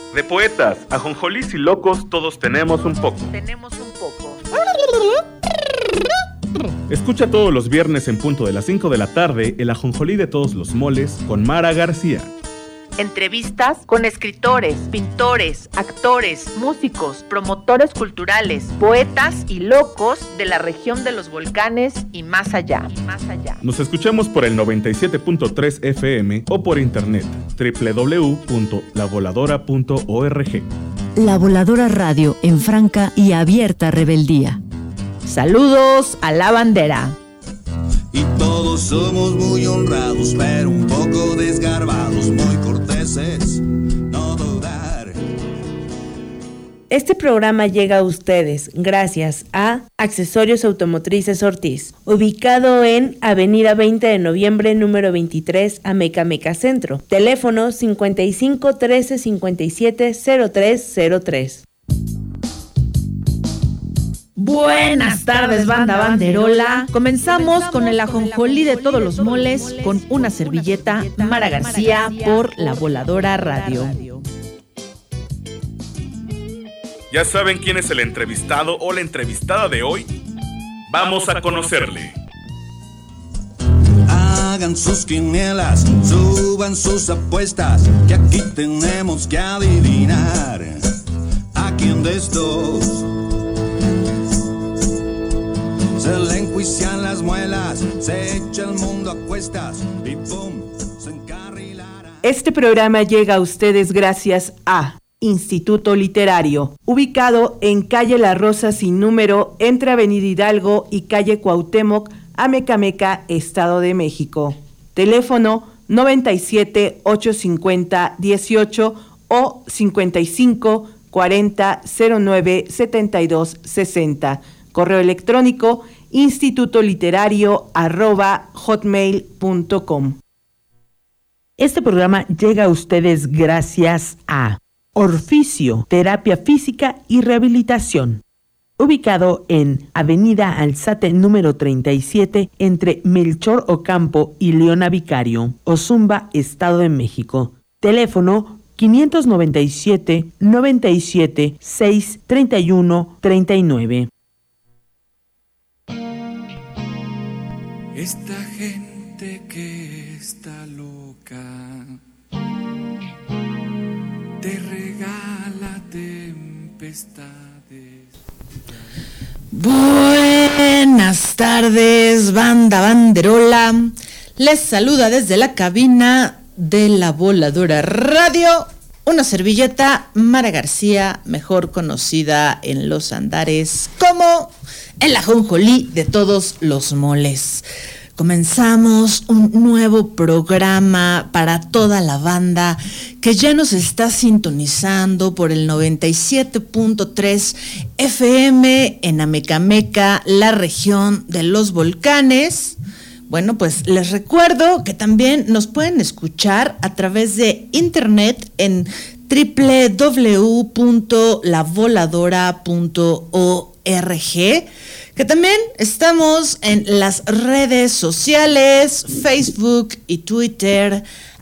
De poetas, ajonjolís y locos, todos tenemos un poco. Escucha todos los viernes en punto de las 5 de la tarde el ajonjolí de todos los moles con Mara García. Entrevistas con escritores, pintores, actores, músicos, promotores culturales, poetas y locos de la región de los volcanes y más allá. Nos escuchamos por el 97.3 FM o por internet www.lavoladora.org. La Voladora Radio en franca y abierta rebeldía. Saludos a la bandera. Y todos somos muy honrados, pero un poco desgarbados, muy corteses, no dudar. Este programa llega a ustedes gracias a Accesorios Automotrices Ortiz, ubicado en Avenida 20 de Noviembre, número 23, Amecameca Centro. Teléfono 55 13 57 0303. Buenas tardes, banda banderola. Comenzamos con el ajonjolí de todos los moles con una servilleta, Mara García por La Voladora Radio. ¿Ya saben quién es el entrevistado o la entrevistada de hoy? Vamos a conocerle. Hagan sus quinielas, suban sus apuestas, que aquí tenemos que adivinar a quién de estos se le enjuician las muelas, se echa el mundo a cuestas y ¡pum! Se encarrilará. Este programa llega a ustedes gracias a Instituto Literario, ubicado en calle La Rosa sin número, entre Avenida Hidalgo y calle Cuauhtémoc, Amecameca, Estado de México. Teléfono 97 850 18 o 55 40 09 72 60. Correo electrónico institutoliterario@hotmail.com. Este programa llega a ustedes gracias a Orficio, Terapia Física y Rehabilitación, ubicado en Avenida Alzate número 37, entre Melchor Ocampo y Leona Vicario, Ozumba, Estado de México. Teléfono 597 97 6 31 39. Esta gente que está loca te regala tempestades. Buenas tardes, banda banderola. Les saluda desde la cabina de La Voladora Radio una servilleta, Mara García, mejor conocida en los andares como el ajonjolí de todos los moles. Comenzamos un nuevo programa para toda la banda que ya nos está sintonizando por el 97.3 FM en Amecameca, la región de los volcanes. Bueno, pues les recuerdo que también nos pueden escuchar a través de internet en www.lavoladora.org, que también estamos en las redes sociales, Facebook y Twitter,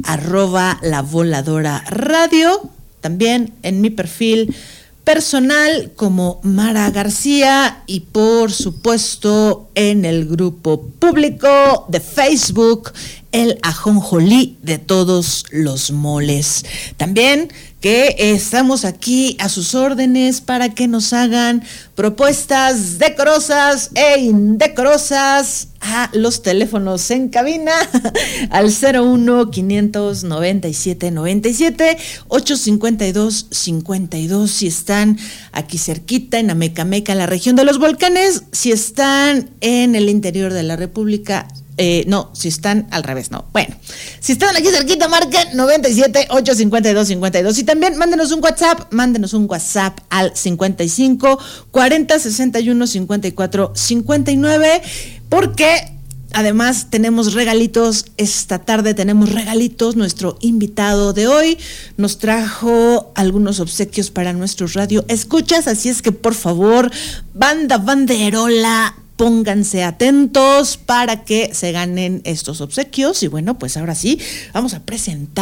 @lavoladora_radio, también en mi perfil personal como Mara García y por supuesto en el grupo público de Facebook, el ajonjolí de todos los moles. También que estamos aquí a sus órdenes para que nos hagan propuestas decorosas e indecorosas a los teléfonos en cabina al 01 597 97 852 52 si están aquí cerquita en Amecameca, la región de los volcanes. Si están en el interior de la República, no, si están al revés, no. Bueno, si están aquí cerquita, marquen 97 852 52. Y también mándenos un WhatsApp al 55 40 61 54 59, porque además tenemos regalitos. Esta tarde tenemos regalitos. Nuestro invitado de hoy nos trajo algunos obsequios para nuestros radio escuchas, así es que por favor, banda banderola, pónganse atentos para que se ganen estos obsequios. Y bueno, pues ahora sí, vamos a presentar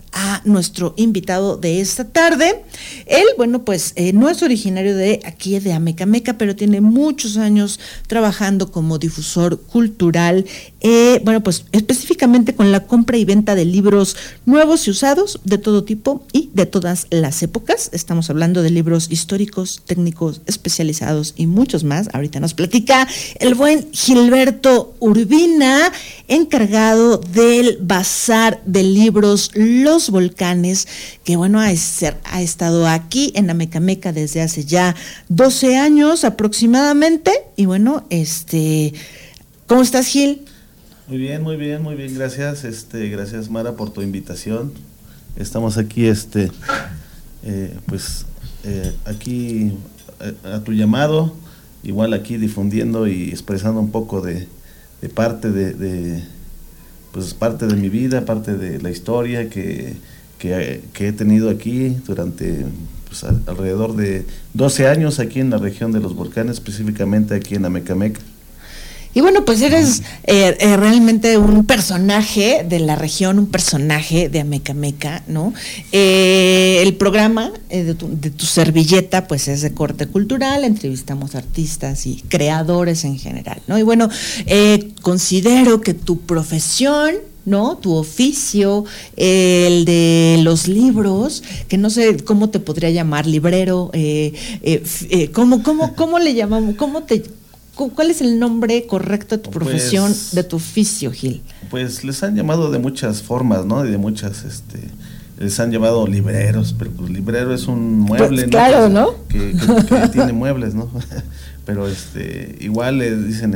a nuestro invitado de esta tarde. Él, bueno, pues no es originario de aquí de Amecameca, pero tiene muchos años trabajando como difusor cultural, bueno, pues específicamente con la compra y venta de libros nuevos y usados de todo tipo y de todas las épocas. Estamos hablando de libros históricos, técnicos, especializados y muchos más. Ahorita nos platica el buen Gilberto Urbina, encargado del Bazar de Libros Los Volcanes, que bueno, ha estado aquí en Amecameca desde hace ya 12 años aproximadamente. Y bueno, ¿cómo estás, Gil? Muy bien, gracias, gracias, Mara, por tu invitación. Estamos aquí, aquí a tu llamado, igual aquí difundiendo y expresando un poco de parte de mi vida, parte de la historia que he tenido aquí durante pues, alrededor de 12 años aquí en la región de los volcanes, específicamente aquí en Amecameca. Y bueno, pues eres realmente un personaje de la región, un personaje de Amecameca, ¿no? El programa de tu servilleta, pues es de corte cultural, entrevistamos artistas y creadores en general, ¿no? Y bueno, considero que tu profesión, ¿no? Tu oficio, el de los libros, que no sé cómo te podría llamar, librero, ¿cómo le llamamos? ¿Cuál es el nombre correcto de tu profesión, de tu oficio, Gil? Pues les han llamado de muchas formas, ¿no? Y de muchas, les han llamado libreros, pero pues librero es un mueble, pues, claro, ¿no? Que tiene muebles, ¿no? Pero igual le dicen,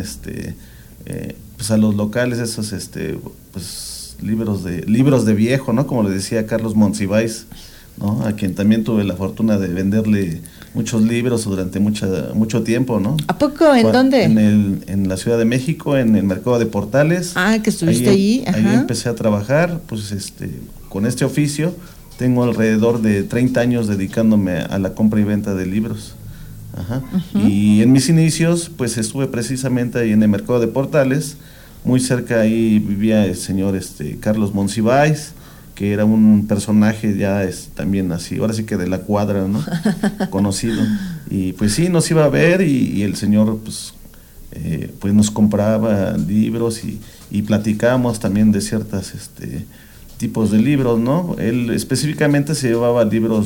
pues a los locales esos, pues libros de viejo, ¿no? Como le decía Carlos Monsiváis, ¿no? A quien también tuve la fortuna de venderle muchos libros durante mucho tiempo, ¿no? ¿A poco? ¿En dónde? En la Ciudad de México, en el Mercado de Portales. Ah, que estuviste allí. Ahí empecé a trabajar, pues con este oficio. Tengo alrededor de 30 años dedicándome a la compra y venta de libros. Ajá. Uh-huh. Y en mis inicios, pues estuve precisamente ahí en el Mercado de Portales. Muy cerca ahí vivía el señor Carlos Monsiváis, que era un personaje ya también así, ahora sí que de la cuadra, ¿no? Conocido. Y pues sí, nos iba a ver y el señor pues nos compraba libros y platicábamos también de ciertas tipos de libros, ¿no? Él específicamente se llevaba libros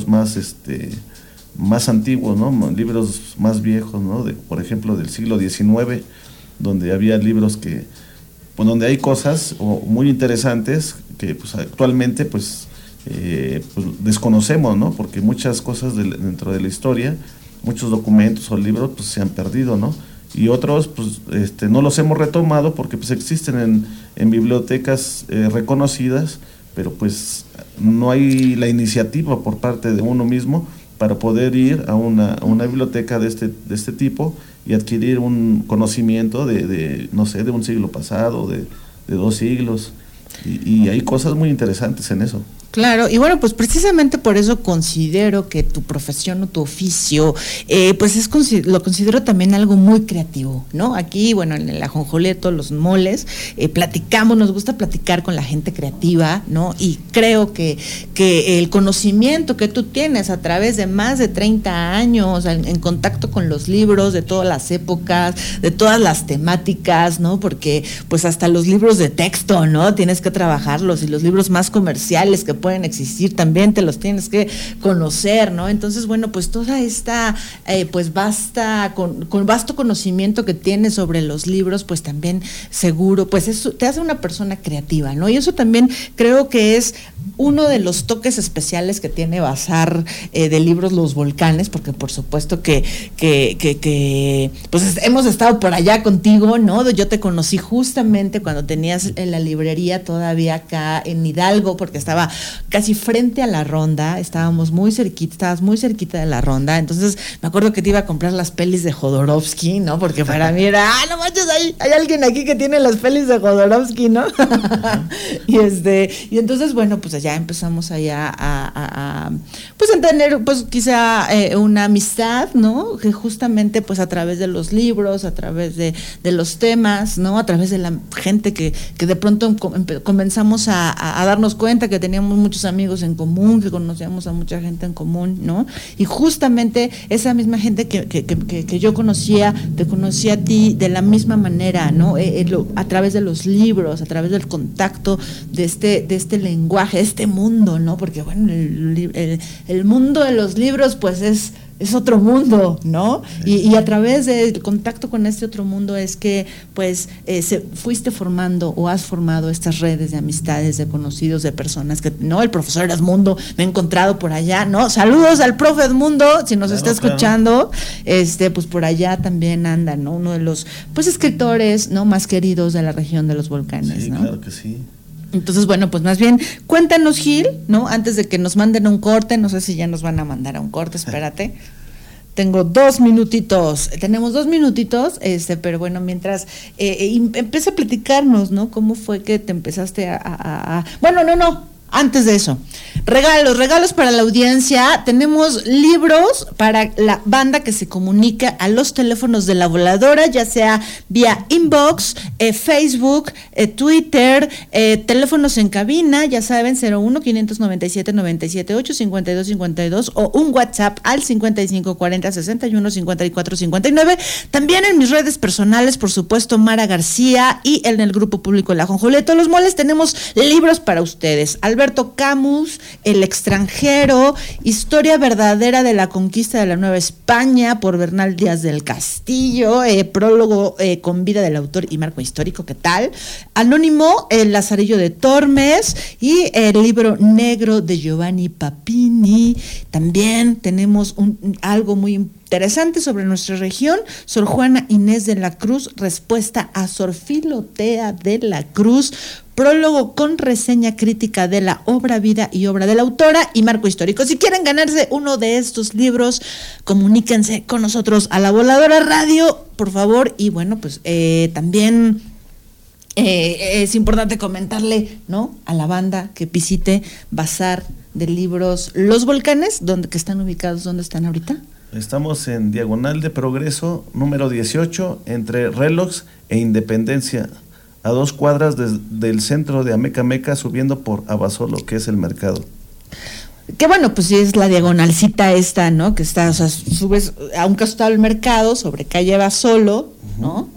más antiguos, ¿no? Libros más viejos, ¿no? Por ejemplo, del siglo XIX, donde había libros donde hay cosas muy interesantes que pues actualmente pues desconocemos, ¿no? Porque muchas cosas dentro de la historia, muchos documentos o libros pues se han perdido, ¿no? Y otros pues no los hemos retomado porque pues existen en bibliotecas reconocidas, pero pues no hay la iniciativa por parte de uno mismo para poder ir a una biblioteca de este tipo y adquirir un conocimiento no sé, de un siglo pasado, de 2 siglos, y hay cosas muy interesantes en eso. Claro, y bueno, pues precisamente por eso considero que tu profesión o tu oficio, pues lo considero también algo muy creativo, ¿no? Aquí, bueno, en el Ajonjolí de todos los moles, nos gusta platicar con la gente creativa, ¿no? Y creo que el conocimiento que tú tienes a través de más de 30 años en contacto con los libros de todas las épocas, de todas las temáticas, ¿no? Porque pues hasta los libros de texto, ¿no? Tienes que trabajarlos, y los libros más comerciales que pueden existir también te los tienes que conocer, ¿no? Entonces, bueno, pues toda esta pues con vasto conocimiento que tienes sobre los libros, pues también seguro, pues eso te hace una persona creativa, ¿no? Y eso también creo que es uno de los toques especiales que tiene Bazar de Libros Los Volcanes, porque por supuesto que pues hemos estado por allá contigo, ¿no? Yo te conocí justamente cuando tenías la librería todavía acá en Hidalgo, porque estaba casi frente a la Ronda, estabas muy cerquita de la Ronda. Entonces me acuerdo que te iba a comprar las pelis de Jodorowsky, ¿no? Porque para mí era, no manches, hay alguien aquí que tiene las pelis de Jodorowsky, ¿no? y entonces, bueno, pues allá empezamos allá a tener, pues quizá una amistad, ¿no? Que justamente, pues a través de los libros, a través de los temas, ¿no? A través de la gente que de pronto comenzamos a darnos cuenta que teníamos muchos amigos en común, que conocíamos a mucha gente en común, ¿no? Y justamente esa misma gente que yo conocía, te conocía a ti de la misma manera, ¿no? A través de los libros, a través del contacto de este lenguaje, de este mundo, ¿no? Porque bueno, el mundo de los libros pues es otro mundo, ¿no? Y a través del contacto con este otro mundo es que pues fuiste formando o has formado estas redes de amistades, de conocidos, de personas que, ¿no? El profesor Edmundo me he encontrado por allá, ¿no? Saludos al profe Edmundo, si nos está escuchando, pues por allá también anda, ¿no? Uno de los pues escritores, ¿no? Más queridos de la región de los volcanes, sí, ¿no? Claro que sí. Entonces, bueno, pues más bien, cuéntanos, Gil, ¿no? Antes de que nos manden a un corte, no sé si ya nos van a mandar a un corte, espérate. Tengo 2 minutitos, tenemos 2 minutitos, pero bueno, mientras empieza a platicarnos, ¿no? ¿Cómo fue que te empezaste Bueno, no. Antes de eso, regalos para la audiencia. Tenemos libros para la banda que se comunica a los teléfonos de La Voladora, ya sea vía inbox, Facebook, Twitter, teléfonos en cabina, ya saben, 01-597-978, 5252 o un WhatsApp al 5540-61-54-59. También en mis redes personales, por supuesto, Mara García, y en el grupo público La Jonjolía de Todos los Moles tenemos libros para ustedes. Alberto Camus, El extranjero, Historia verdadera de la conquista de la Nueva España, por Bernal Díaz del Castillo, prólogo con vida del autor y marco histórico, ¿qué tal? Anónimo, El Lazarillo de Tormes, y el libro negro de Giovanni Papini. También tenemos algo muy interesante sobre nuestra región, Sor Juana Inés de la Cruz, respuesta a Sor Filotea de la Cruz, prólogo con reseña crítica de la obra, vida y obra de la autora y marco histórico. Si quieren ganarse uno de estos libros, comuníquense con nosotros a La Voladora Radio, por favor. Y bueno, pues también es importante comentarle, ¿no?, a la banda que visite Bazar de Libros Los Volcanes, que están ubicados, ¿dónde están ahorita? Estamos en Diagonal de Progreso, número 18, entre Relox e Independencia, a 2 cuadras del centro de Amecameca, subiendo por Abasolo, que es el mercado. Que bueno, pues sí, es la diagonalcita esta, ¿no? Que está, o sea, subes a un costado del mercado, sobre calle Abasolo, ¿no?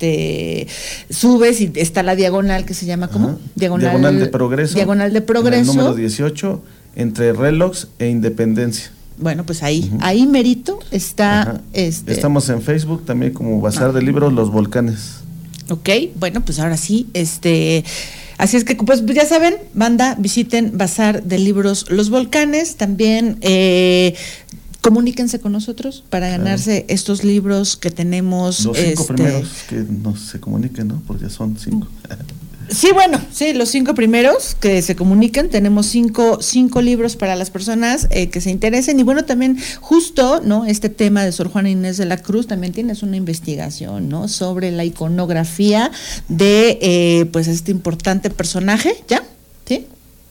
Subes y está la diagonal que se llama, ¿cómo? Diagonal de Progreso. Diagonal de Progreso. Número 18, entre Relox e Independencia. Bueno, pues ahí merito está. Estamos en Facebook también como Bazar de Libros Los Volcanes. Ok, bueno, pues ahora sí, así es que pues ya saben, banda, visiten Bazar de Libros Los Volcanes, también comuníquense con nosotros para ganarse estos libros que tenemos. Los 5 primeros que no se comuniquen, ¿no? Porque son 5. Sí, bueno, sí, los 5 primeros que se comunican, tenemos 5 libros para las personas que se interesen. Y bueno, también justo, ¿no?, este tema de Sor Juana Inés de la Cruz, también tienes una investigación, ¿no?, sobre la iconografía de pues este importante personaje, ¿ya? ¿Sí?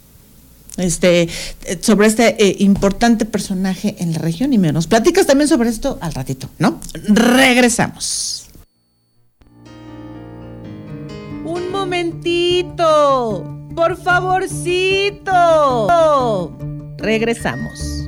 Sobre este importante personaje en la región, y me nos platicas también sobre esto al ratito, ¿no? Regresamos. Un momentito, por favorcito. Regresamos.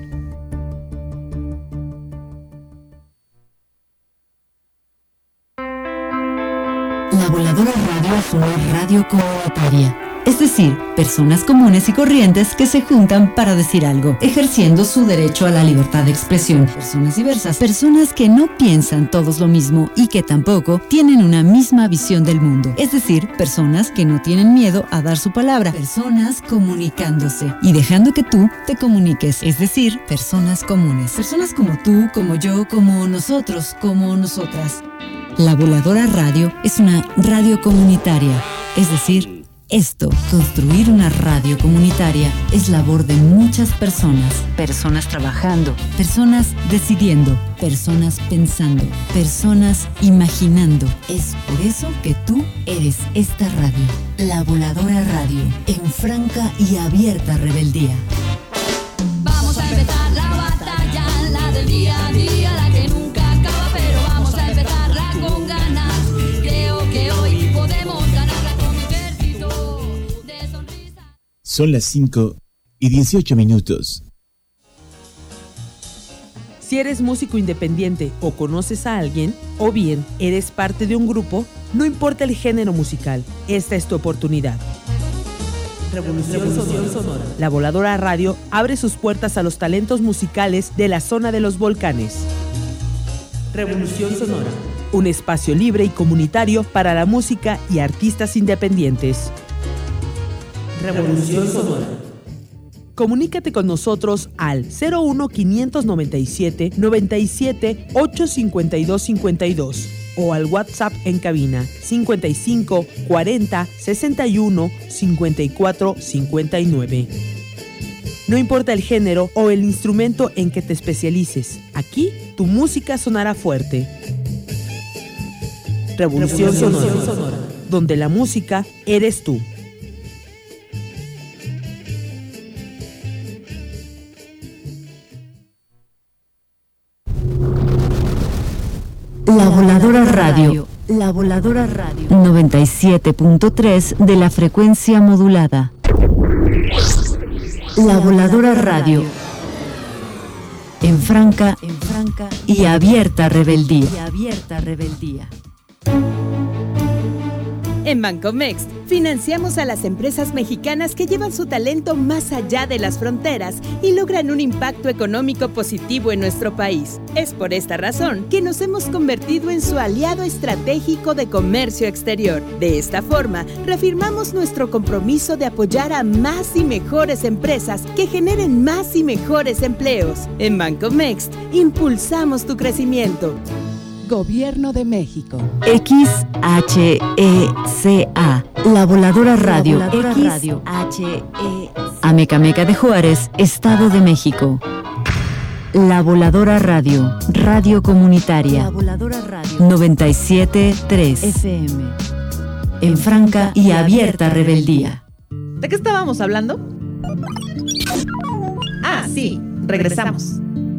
La Voladora Radio es una radio comunitaria. Es decir, personas comunes y corrientes que se juntan para decir algo, ejerciendo su derecho a la libertad de expresión. Personas diversas, personas que no piensan todos lo mismo y que tampoco tienen una misma visión del mundo. Es decir, personas que no tienen miedo a dar su palabra. Personas comunicándose y dejando que tú te comuniques. Es decir, personas comunes. Personas como tú, como yo, como nosotros, como nosotras. La Voladora Radio es una radio comunitaria. Es decir, construir una radio comunitaria, es labor de muchas personas. Personas trabajando, personas decidiendo, personas pensando, personas imaginando. Es por eso que tú eres esta radio, La Voladora Radio, en franca y abierta rebeldía. Vamos a empezar la batalla, la del día a día, la que nunca acaba, pero vamos a empezarla con ganas. Creo que hoy podemos ganarla con un ejército de sonrisas. Son las 5:10 8:18. Si eres músico independiente o conoces a alguien, o bien eres parte de un grupo, no importa el género musical, esta es tu oportunidad. Revolución Sonora. La Voladora Radio abre sus puertas a los talentos musicales de la zona de los volcanes. Revolución Sonora. Un espacio libre y comunitario para la música y artistas independientes. Revolución Sonora. Comunícate con nosotros al 01 597 97 852 52 o al WhatsApp en cabina 55 40 61 54 59. No importa el género o el instrumento en que te especialices, aquí tu música sonará fuerte. Revolución Sonora, donde la música eres tú. La Voladora Radio. La Voladora Radio. 97.3 de la frecuencia modulada. La Voladora Radio. En franca y abierta rebeldía. En Bancomext, financiamos a las empresas mexicanas que llevan su talento más allá de las fronteras y logran un impacto económico positivo en nuestro país. Es por esta razón que nos hemos convertido en su aliado estratégico de comercio exterior. De esta forma, reafirmamos nuestro compromiso de apoyar a más y mejores empresas que generen más y mejores empleos. En Bancomext, impulsamos tu crecimiento. Gobierno de México. XHECA, La Voladora Radio. Amecameca de Juárez, Estado de México. La Voladora Radio, radio comunitaria. 97.3 FM. En franca y abierta rebeldía. ¿De qué estábamos hablando? Ah, sí, regresamos.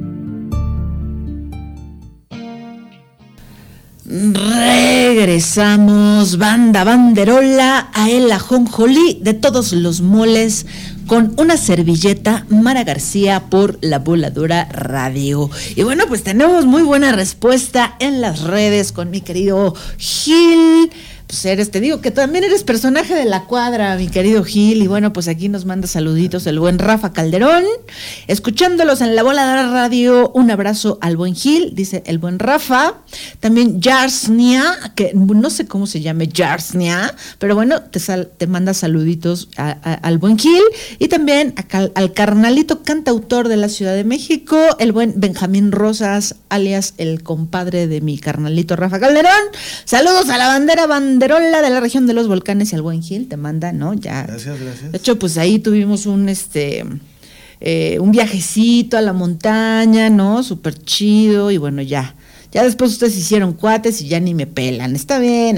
Regresamos, banda banderola, a el ajonjolí de todos los moles, con una servilleta, Mara García por La Voladora Radio. Y bueno, pues tenemos muy buena respuesta en las redes con mi querido Gil. Pues te digo que también eres personaje de la cuadra, mi querido Gil, y bueno, pues aquí nos manda saluditos el buen Rafa Calderón, escuchándolos en La Voladora Radio. Un abrazo al buen Gil, dice el buen Rafa. También Jarsnia, que no sé cómo se llame Jarsnia, pero bueno, te manda saluditos al buen Gil, y también al carnalito cantautor de la Ciudad de México, el buen Benjamín Rosas, alias el compadre de mi carnalito Rafa Calderón. Saludos a la banderola de la región de los volcanes, y al buen Gil te manda, ¿no? Ya. Gracias. De hecho, pues ahí tuvimos un viajecito a la montaña, ¿no? Súper chido, y bueno, ya después ustedes hicieron cuates y ya ni me pelan, está bien,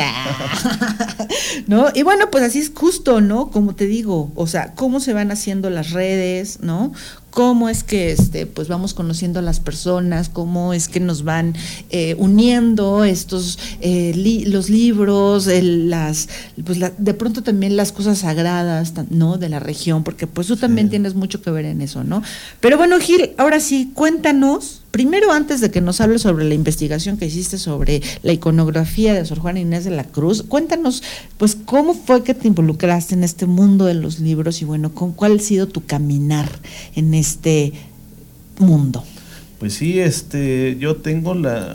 ¿no? Y bueno, pues así es justo, ¿no? Como te digo, o sea, cómo se van haciendo las redes, ¿no? Cómo es que pues vamos conociendo a las personas, cómo es que nos van uniendo estos los libros, de pronto también las cosas sagradas, ¿no? De la región, porque pues tú también tienes mucho que ver en eso, ¿no? Pero bueno, Gil, ahora sí, cuéntanos, primero, antes de que nos hables sobre la investigación que hiciste sobre la iconografía de Sor Juana Inés de la Cruz, cuéntanos, pues, cómo fue que te involucraste en este mundo de los libros y bueno, ¿cuál ha sido tu caminar en este mundo? Pues sí, yo tengo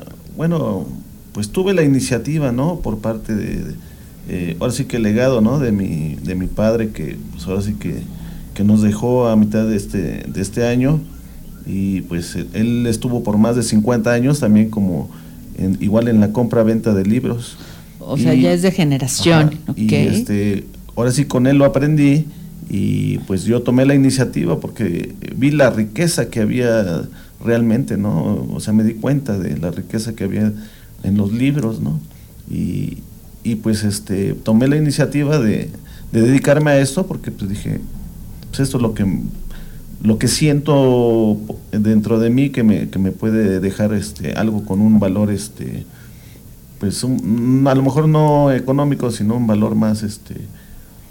pues tuve la iniciativa, ¿no? Por parte de ahora sí que el legado, ¿no? De mi padre, que pues ahora sí que nos dejó a mitad de este año. Y pues él estuvo por más de 50 años también igual en la compra-venta de libros. O sea, ya es de generación. Ajá, okay. Y ahora sí con él lo aprendí, y pues yo tomé la iniciativa porque vi la riqueza que había realmente, ¿no? O sea, me di cuenta de la riqueza que había en los libros, ¿no? Y pues tomé la iniciativa de dedicarme a esto, porque pues dije, pues esto es lo que siento dentro de mí que me puede dejar algo con un valor pues a lo mejor no económico, sino un valor más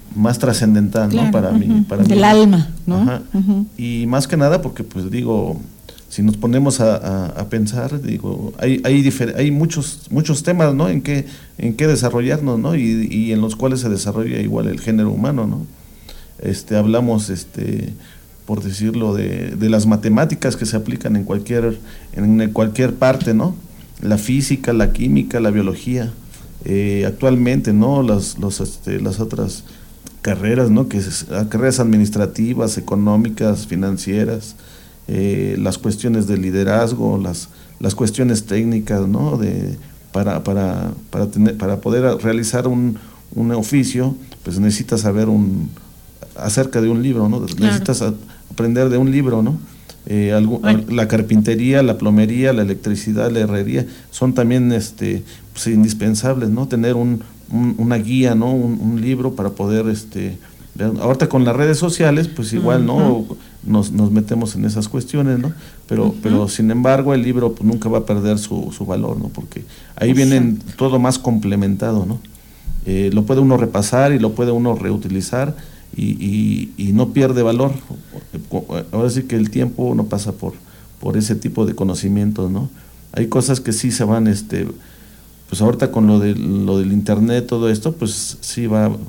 más trascendental, claro, ¿no? Para mí. Del alma, ¿no? Ajá. Y más que nada porque, pues digo, si nos ponemos a pensar, digo, hay muchos temas, ¿no? En qué desarrollarnos, ¿no? Y en los cuales se desarrolla igual el género humano, ¿no? Hablamos, por decirlo, de las matemáticas que se aplican en cualquier parte, ¿no? La física, la química, la biología. Actualmente, ¿no? Las otras carreras, ¿no? Carreras administrativas, económicas, financieras, las cuestiones de liderazgo, las cuestiones técnicas, ¿no? Para poder realizar un oficio, pues necesitas saber acerca de un libro, ¿no? Claro. Necesitas aprender de un libro, ¿no? La carpintería, la plomería, la electricidad, la herrería son también pues, indispensables, ¿no? Tener una guía, ¿no? Un libro para poder ver. Ahorita con las redes sociales, pues igual, ¿no? Nos metemos en esas cuestiones, ¿no? Pero sin embargo el libro pues, nunca va a perder su valor, ¿no? Porque ahí vienen todo más complementado, ¿no? Lo puede uno repasar y lo puede uno reutilizar y no pierde valor. Ahora sí que el tiempo no pasa por ese tipo de conocimientos, ¿no? Hay cosas que sí se van, pues ahorita con lo del internet, todo esto, pues sí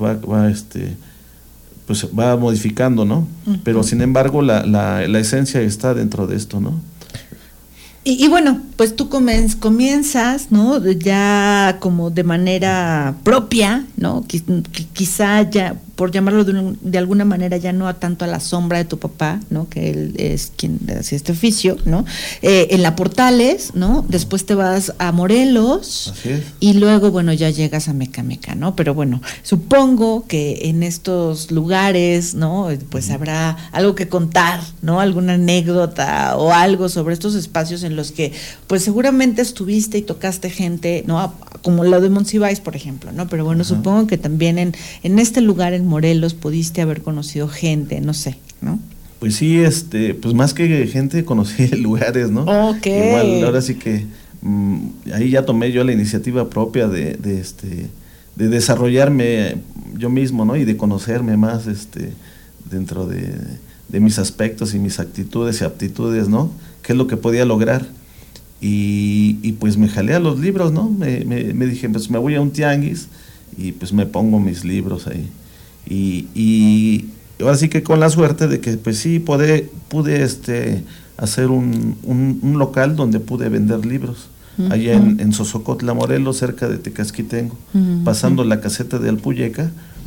pues va modificando, ¿no? Pero sin embargo la esencia está dentro de esto, ¿no? Y bueno, pues tú comienzas, ¿no? Ya como de manera propia, ¿no? Quizá ya, por llamarlo de alguna manera, ya no tanto a la sombra de tu papá, ¿no? Que él es quien hacía este oficio, ¿no? En la Portales, ¿no? Después te vas a Morelos. Así es. Y luego, bueno, ya llegas a Mecameca, ¿no? Pero bueno, supongo que en estos lugares, ¿no? Pues habrá algo que contar, ¿no? Alguna anécdota o algo sobre estos espacios en los que, pues seguramente estuviste y tocaste gente, ¿no? Como lo de Monsiváis, por ejemplo, ¿no? Pero bueno, supongo que también en este lugar, en Morelos, pudiste haber conocido gente, no sé, ¿no? Pues sí, pues más que gente, conocí lugares, ¿no? Ok. Igual, ahora sí que ahí ya tomé yo la iniciativa propia de desarrollarme yo mismo, ¿no? Y de conocerme más, dentro de mis aspectos y mis actitudes y aptitudes, ¿no? Qué es lo que podía lograr. Y pues me jalé a los libros, ¿no? Me dije, pues me voy a un tianguis y pues me pongo mis libros ahí. Y ahora sí que con la suerte de que pues sí pude hacer un local donde pude vender libros. Allá en Sosocotla, Morelos, cerca de Tecasquitengo, pasando la caseta de Alpuyeca,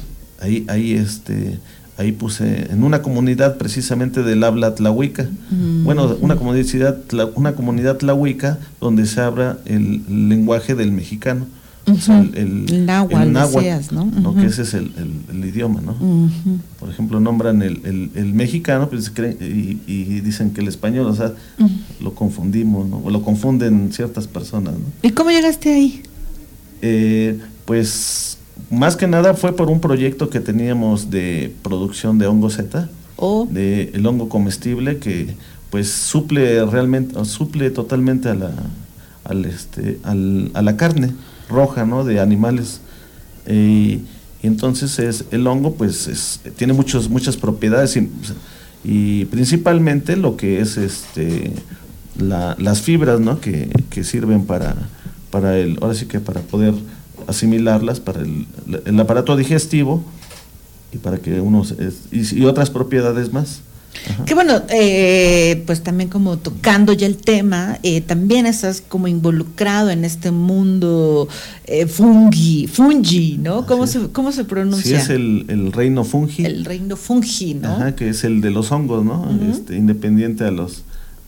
ahí puse en una comunidad precisamente del habla tlahuica, bueno, una comunidad tlahuica donde se habla el lenguaje del mexicano, o sea, el náhuatl, decías, ¿no? Que ese es el idioma, ¿no? Por ejemplo, nombran el mexicano, pues y dicen que el español, o sea, lo confundimos, ¿no? O lo confunden ciertas personas, ¿no? ¿Y cómo llegaste ahí? Pues más que nada fue por un proyecto que teníamos de producción de hongo Z, de el hongo comestible que pues suple totalmente a la carne roja, ¿no? De animales, y entonces el hongo pues tiene muchas propiedades y principalmente lo que es las fibras, ¿no? que sirven para ahora sí que para poder asimilarlas para el aparato digestivo y para que y otras propiedades más. Que bueno, pues también como tocando ya el tema, también estás como involucrado en este mundo fungi, ¿no? ¿Cómo se pronuncia? Sí, es el reino fungi. El reino fungi, ¿no? Ajá, que es el de los hongos, ¿no? Independiente a los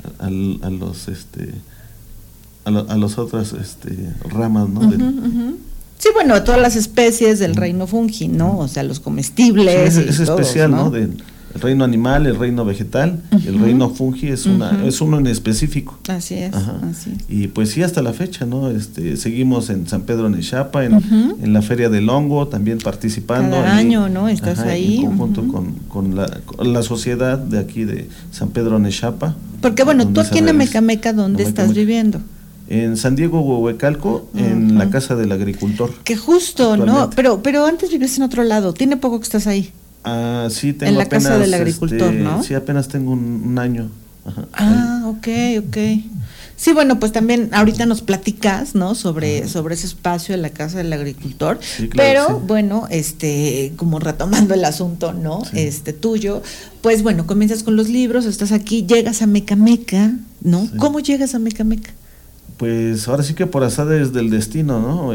otras ramas, ¿no? Sí, bueno, todas las especies del reino fungi, ¿no? O sea, los comestibles. Sí, es todos, especial, ¿no? El reino animal, el reino vegetal, el reino fungi es uno en específico. Así es, así es. Y pues sí, hasta la fecha, ¿no? Seguimos en San Pedro Nexapa, en la Feria del Hongo, también participando. Cada año, ¿no? Estás ahí. En conjunto con la sociedad de aquí de San Pedro Nexapa. Porque bueno, tú aquí en Amecameca, ¿dónde estás viviendo? En San Diego, Huehuecalco, en en la Casa del Agricultor. Que justo, ¿no? Pero antes vivías en otro lado. ¿Tiene poco que estás ahí? Sí, tengo en la apenas, Casa del Agricultor, ¿no? Sí, apenas tengo un año. Ok. Sí, bueno, pues también ahorita nos platicas, ¿no? Sobre ese espacio de la Casa del Agricultor. Sí, claro, pero bueno, como retomando el asunto, ¿no? Sí. Tuyo, pues bueno, comienzas con los libros, estás aquí, llegas a Mecameca, ¿no? Sí. ¿Cómo llegas a Mecameca? Pues ahora sí que por azares del destino, ¿no?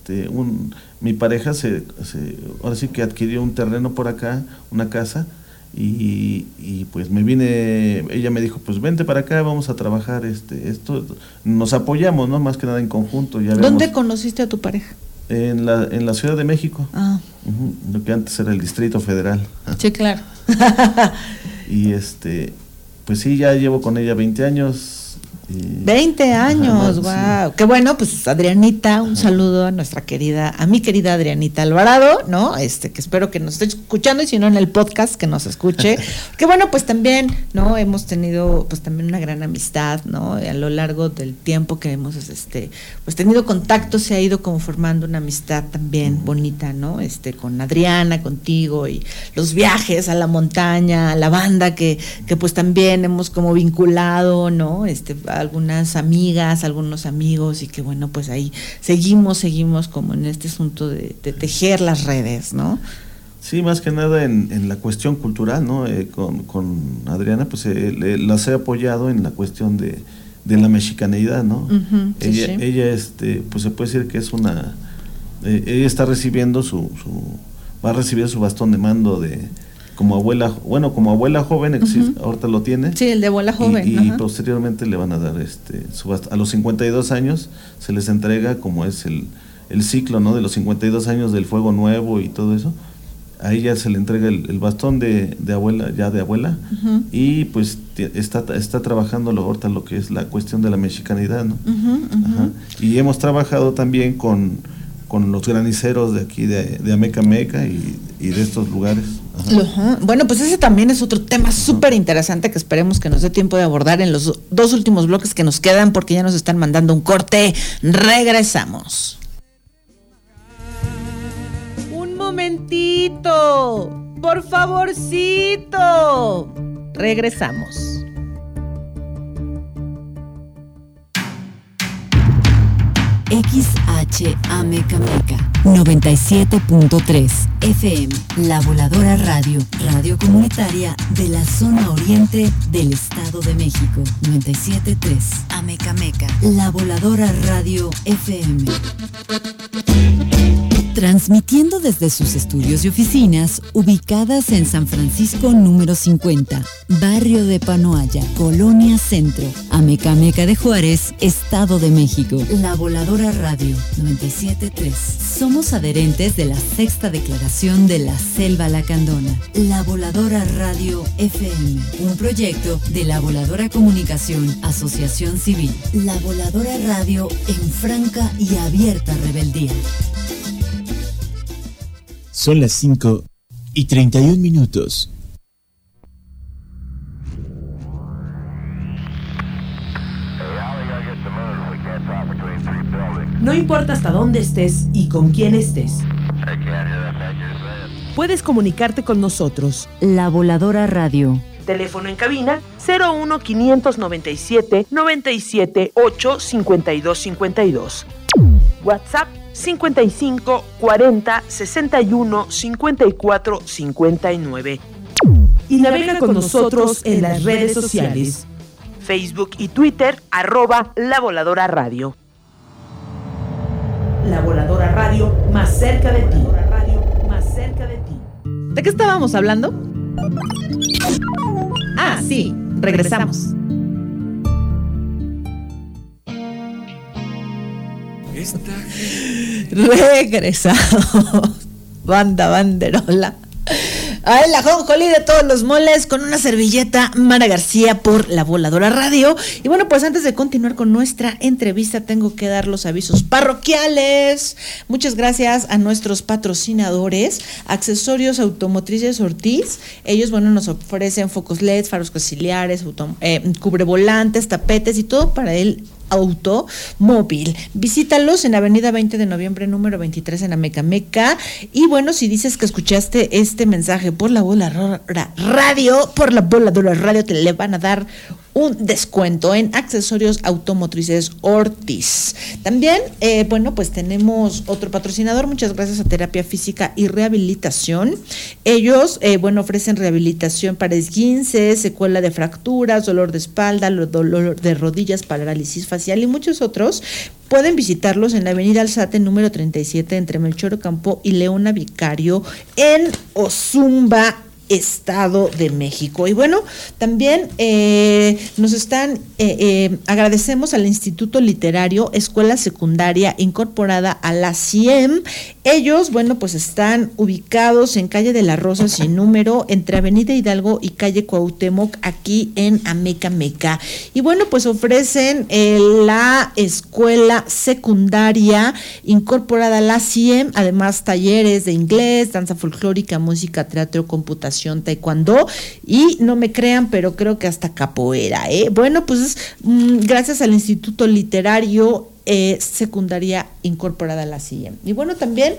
Mi pareja ahora sí que adquirió un terreno por acá, una casa, y pues ella me dijo, pues vente para acá, vamos a trabajar esto, nos apoyamos, ¿no? Más que nada en conjunto. ¿Dónde conociste a tu pareja? En la Ciudad de México. Lo que antes era el Distrito Federal. Sí, claro. Y pues sí, ya llevo con ella 20 años. 20 años, wow. Sí. Qué bueno, pues Adrianita, un saludo a mi querida Adrianita Alvarado, ¿no? Que espero que nos esté escuchando, y si no en el podcast que nos escuche. Que bueno, pues también, ¿no? Hemos tenido pues también una gran amistad, ¿no? A lo largo del tiempo que hemos pues tenido contacto, se ha ido como formando una amistad también bonita, ¿no? Con Adriana, contigo, y los viajes a la montaña, a la banda que pues también hemos como vinculado, ¿no? Algunas amigas, algunos amigos, y que bueno, pues ahí seguimos como en este asunto de tejer las redes, ¿no? Sí, más que nada en la cuestión cultural, ¿no? Con Adriana, pues las he apoyado en la cuestión de la mexicaneidad, ¿no? Ella pues se puede decir que es ella está recibiendo va a recibir su bastón de mando como abuela joven, ahorita lo tiene. Sí, el de abuela joven. Y posteriormente le van a dar a los 52 años se les entrega, como es el ciclo, ¿no? De los 52 años del fuego nuevo y todo eso. A ella se le entrega el bastón de abuela, y pues está trabajando ahorita lo que es la cuestión de la mexicanidad, ¿no? Y hemos trabajado también con los graniceros de aquí de Amecameca y de estos lugares. Bueno, pues ese también es otro tema súper interesante que esperemos que nos dé tiempo de abordar en los 2 últimos bloques que nos quedan, porque ya nos están mandando un corte. Regresamos. Un momentito, por favorcito. Regresamos. XH Amecameca 97.3 FM, La Voladora Radio, radio comunitaria de la zona oriente del Estado de México. 97.3 Amecameca, La Voladora Radio FM. Transmitiendo desde sus estudios y oficinas ubicadas en San Francisco número 50, barrio de Panoaya, Colonia Centro, Amecameca de Juárez, Estado de México. La Voladora Radio 97.3. Somos adherentes de la 6ª Declaración de la Selva Lacandona. La Voladora Radio FM, un proyecto de La Voladora Comunicación, Asociación Civil. La Voladora Radio en franca y abierta rebeldía. Son las 5:31. No importa hasta dónde estés y con quién estés. Puedes comunicarte con nosotros. La Voladora Radio. Teléfono en cabina 01 597 97 8 52 52. WhatsApp 55 40 61 54 59. Y navega con nosotros en las redes sociales. Facebook y Twitter, @La Voladora Radio. La Voladora Radio, más cerca de ti. ¿De qué estábamos hablando? Sí, regresamos. Regresamos. Banda banderola. Ay, la jonjolí de todos los moles con una servilleta. Mara García por La Voladora Radio. Y bueno, pues antes de continuar con nuestra entrevista, tengo que dar los avisos parroquiales. Muchas gracias a nuestros patrocinadores, Accesorios Automotrices Ortiz. Ellos, bueno, nos ofrecen focos LED, faros auxiliares, cubrevolantes, tapetes y todo para el Automóvil. Visítalos en Avenida 20 de Noviembre, número 23 en Amecameca. Y bueno, si dices que escuchaste este mensaje por la Voladora Radio, te le van a dar un descuento en accesorios automotrices Ortiz. También, bueno, pues tenemos otro patrocinador, muchas gracias a Terapia Física y Rehabilitación. Ellos, bueno, ofrecen rehabilitación para esguinces, secuela de fracturas, dolor de espalda, dolor de rodillas, parálisis facial y muchos otros. Pueden visitarlos en la Avenida Alzate, número 37, entre Melchor Ocampo y Leona Vicario, en Ozumba, Estado de México. Y bueno, también nos están, agradecemos al Instituto Literario Escuela Secundaria incorporada a la CIEM. Ellos, bueno, pues están ubicados en calle de las Rosas sin número, entre Avenida Hidalgo y calle Cuauhtémoc, aquí en Amecameca. Y bueno, pues ofrecen la escuela secundaria incorporada a la CIEM, además talleres de inglés, danza folclórica, música, teatro, computación, taekwondo y no me crean, pero creo que hasta capoeira, Bueno, pues gracias al Instituto Literario Secundaria incorporada a la CIEM. Y bueno, también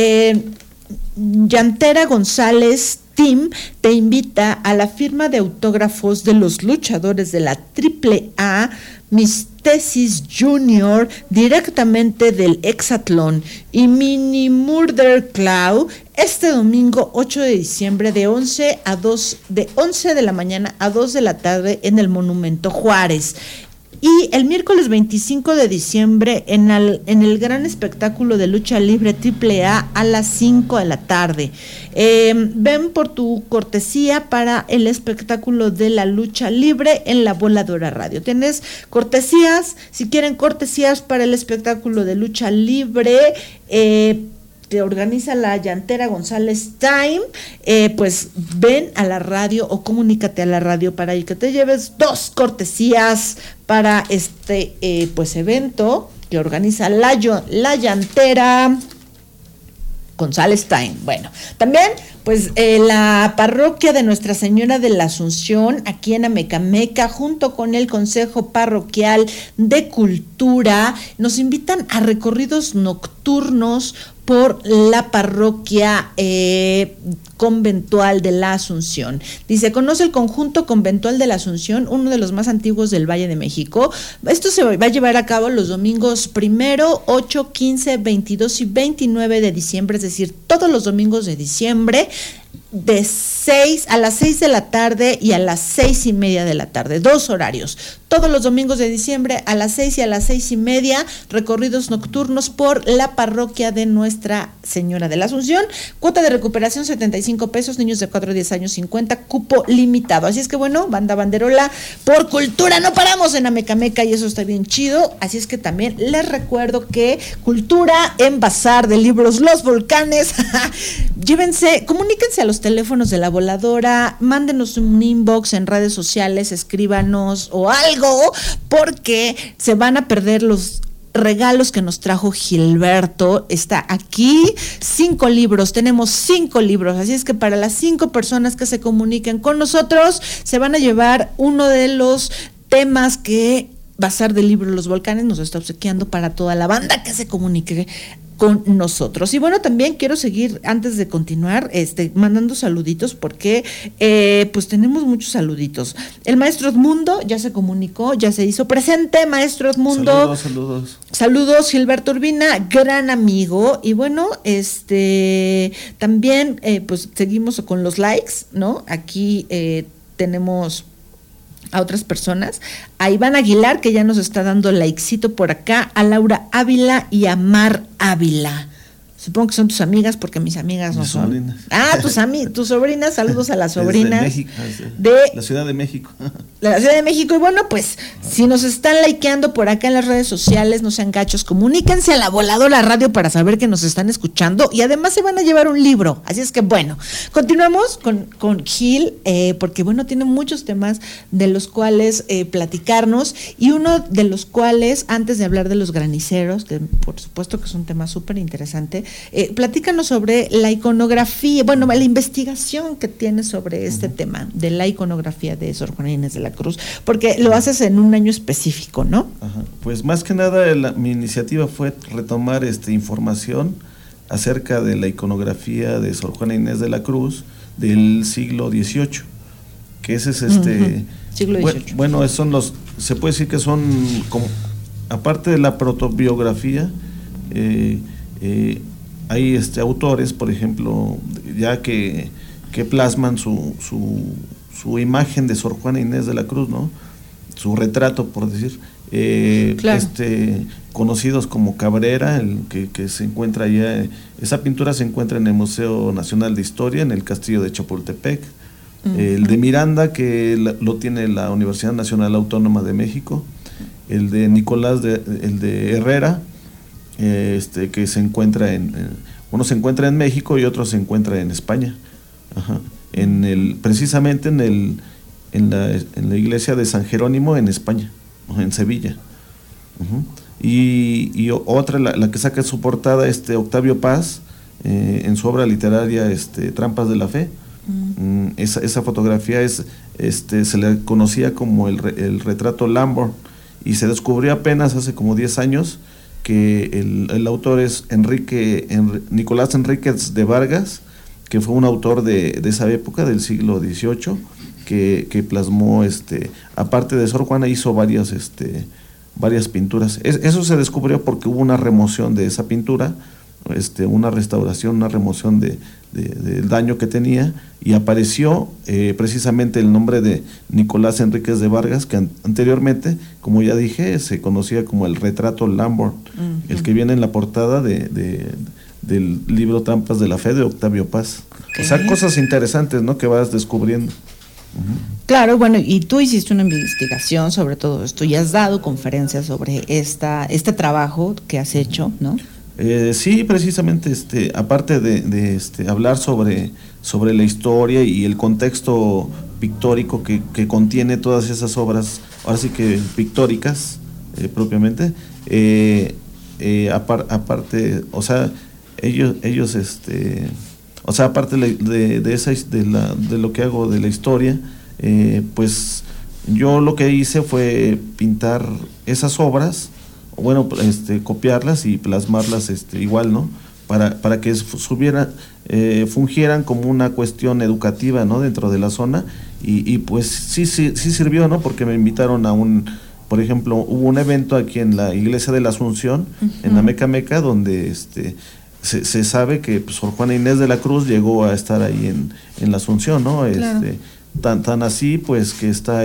Llantera González Team te invita a la firma de autógrafos de los luchadores de la AAA, Mis Tesis Junior, directamente del Hexatlón y Mini Murder Cloud, este domingo 8 de diciembre de 11 de la mañana a 2 de la tarde en el Monumento Juárez. Y el miércoles 25 de diciembre en el gran espectáculo de lucha libre AAA a las 5 de la tarde. Ven por tu cortesía para el espectáculo de la lucha libre en la Voladora Radio. Tienes cortesías, si quieren cortesías para el espectáculo de lucha libre, que organiza la Llantera González Time, pues ven a la radio o comunícate a la radio para que te lleves 2 cortesías para este pues evento que organiza la Llantera González Time. Bueno, también pues la parroquia de Nuestra Señora de la Asunción, aquí en Amecameca, junto con el Consejo Parroquial de Cultura, nos invitan a recorridos nocturnos por la parroquia conventual de la Asunción. Dice, conoce el conjunto conventual de la Asunción, uno de los más antiguos del Valle de México. Esto se va a llevar a cabo los domingos 1, 8, 15, 22 y 29 de diciembre, es decir, todos los domingos de diciembre, a las 6 de la tarde y a las 6:30 de la tarde, 2 horarios. Todos los domingos de diciembre a las 6 y a las 6:30, recorridos nocturnos por la parroquia de Nuestra Señora de la Asunción. Cuota de recuperación 75 pesos, niños de 4 a 10 años 50, cupo limitado. Así es que bueno, banda banderola, por cultura no paramos en Amecameca y eso está bien chido. Así es que también les recuerdo que Cultura en Bazar de Libros Los Volcanes, llévense, comuníquense a los teléfonos de la Voladora, mándenos un inbox en redes sociales, escríbanos o algo, porque se van a perder los regalos que nos trajo Gilberto. Está aquí, 5 libros, tenemos 5 libros, así es que para las 5 personas que se comuniquen con nosotros, se van a llevar uno de los temas que Bazar del Libro Los Volcanes nos está obsequiando para toda la banda que se comunique con nosotros. Y bueno, también quiero seguir, antes de continuar, mandando saluditos, porque pues tenemos muchos saluditos. El maestro Edmundo ya se comunicó, ya se hizo presente. Maestro Edmundo, saludos Gilberto Urbina, gran amigo. Y bueno, también pues seguimos con los likes, ¿no? Aquí tenemos a otras personas, a Iván Aguilar, que ya nos está dando likecito por acá, a Laura Ávila y a Mar Ávila. Supongo que son tus amigas, porque mis amigas no mis son. Sobrinas. Ah, tus sobrinas, saludos a las sobrinas. Desde México, la Ciudad de México. La Ciudad de México. Y bueno, pues, si nos están likeando por acá en las redes sociales, no sean gachos, comuníquense a la Voladora Radio para saber que nos están escuchando, y además se van a llevar un libro. Así es que bueno, continuamos con Gil, porque bueno, tiene muchos temas de los cuales platicarnos, y uno de los cuales, antes de hablar de los graniceros, que por supuesto que es un tema súper interesante, Platícanos sobre la iconografía, bueno, la investigación que tienes sobre este tema de la iconografía de Sor Juana Inés de la Cruz, porque lo haces en un año específico, ¿no? Ajá. Pues más que nada mi iniciativa fue retomar información acerca de la iconografía de Sor Juana Inés de la Cruz del siglo XVIII, que ese es siglo XVIII. Bueno, se puede decir que son como, aparte de la protobiografía, hay autores, por ejemplo, ya que plasman su imagen de Sor Juana Inés de la Cruz, ¿no? Su retrato, por decir, claro. Conocidos como Cabrera, el que se encuentra allá, esa pintura se encuentra en el Museo Nacional de Historia, en el Castillo de Chapultepec. El de Miranda, que lo tiene la Universidad Nacional Autónoma de México. El de Nicolás, el de Herrera, que se encuentra uno se encuentra en México y otro se encuentra en España. Ajá. Precisamente en la iglesia de San Jerónimo en España, en Sevilla. Y otra, la que saca su portada, Octavio Paz, en su obra literaria Trampas de la Fe. Esa fotografía se le conocía como el retrato Lambert, y se descubrió apenas hace como 10 años que el autor es Nicolás Enríquez de Vargas, que fue un autor de esa época, del siglo XVIII, que plasmó, aparte de Sor Juana, hizo varias pinturas. Eso se descubrió porque hubo una remoción de esa pintura, una restauración, una remoción del daño que tenía, y apareció precisamente el nombre de Nicolás Enríquez de Vargas, que anteriormente, como ya dije, se conocía como el retrato Lambert, el que viene en la portada del libro Trampas de la Fe de Octavio Paz. Okay. O sea, cosas interesantes, ¿no?, que vas descubriendo. Claro, bueno, y tú hiciste una investigación sobre todo esto y has dado conferencias sobre este trabajo que has hecho, ¿no? Sí, precisamente, aparte de hablar sobre la historia y el contexto pictórico que contiene todas esas obras, ahora sí que pictóricas propiamente, aparte, o sea, ellos o sea, aparte de lo que hago de la historia, pues yo lo que hice fue pintar esas obras, bueno, copiarlas y plasmarlas igual, ¿no? Para que fungieran como una cuestión educativa, ¿no?, dentro de la zona, y pues sí sirvió, ¿no? Porque me invitaron por ejemplo, hubo un evento aquí en la iglesia de la Asunción, en Amecameca, donde se sabe que pues, Sor Juana Inés de la Cruz llegó a estar ahí en la Asunción, ¿no? Claro. Tan así, pues, que está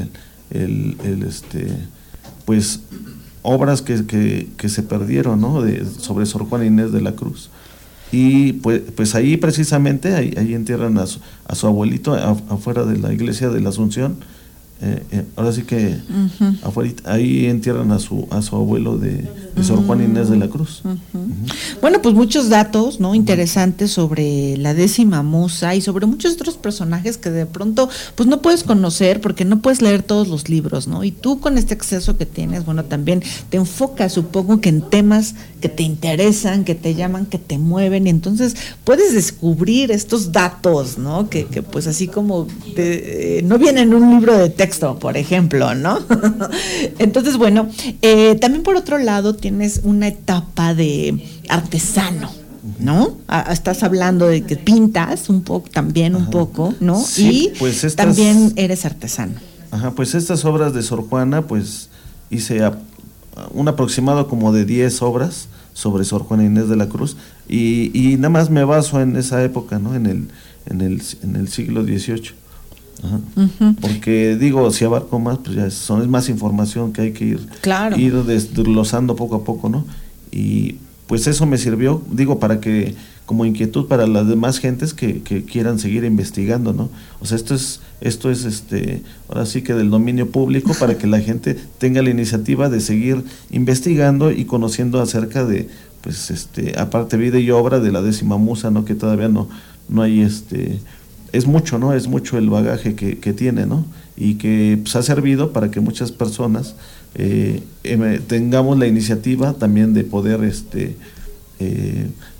pues, obras que se perdieron, ¿no?, sobre Sor Juana Inés de la Cruz. Y pues ahí precisamente, ahí entierran a su abuelito afuera de la iglesia de la Asunción. Ahora sí que afuera, ahí entierran a su abuelo de Sor Juana Inés de la Cruz. Bueno, pues muchos datos, ¿no?, interesantes sobre la décima musa y sobre muchos otros personajes que de pronto pues no puedes conocer porque no puedes leer todos los libros, ¿no? Y tú con este acceso que tienes, bueno, también te enfocas, supongo, que en temas que te interesan, que te llaman, que te mueven, y entonces puedes descubrir estos datos, ¿no? Que pues así como no vienen en un libro de texto, por ejemplo, ¿no? Entonces, bueno, también por otro lado tienes una etapa de artesano, ¿no? Estás hablando de que pintas un poco, también un poco, ¿no? Sí, y pues también eres artesano. Ajá, pues estas obras de Sor Juana, pues hice un aproximado como de 10 obras sobre Sor Juana Inés de la Cruz, y nada más me baso en esa época, ¿no? En el siglo XVIII. Ajá. Porque digo, si abarco más, pues ya es más información que hay que ir desglosando poco a poco, ¿no? Y pues eso me sirvió, digo, para que, como inquietud para las demás gentes que quieran seguir investigando, ¿no? O sea, esto es ahora sí que del dominio público, para que la gente tenga la iniciativa de seguir investigando y conociendo acerca de, pues, aparte vida y obra de la décima musa, ¿no? Que todavía no hay es mucho, ¿no? Es mucho el bagaje que tiene, ¿no? Y que pues, ha servido para que muchas personas tengamos la iniciativa también de poder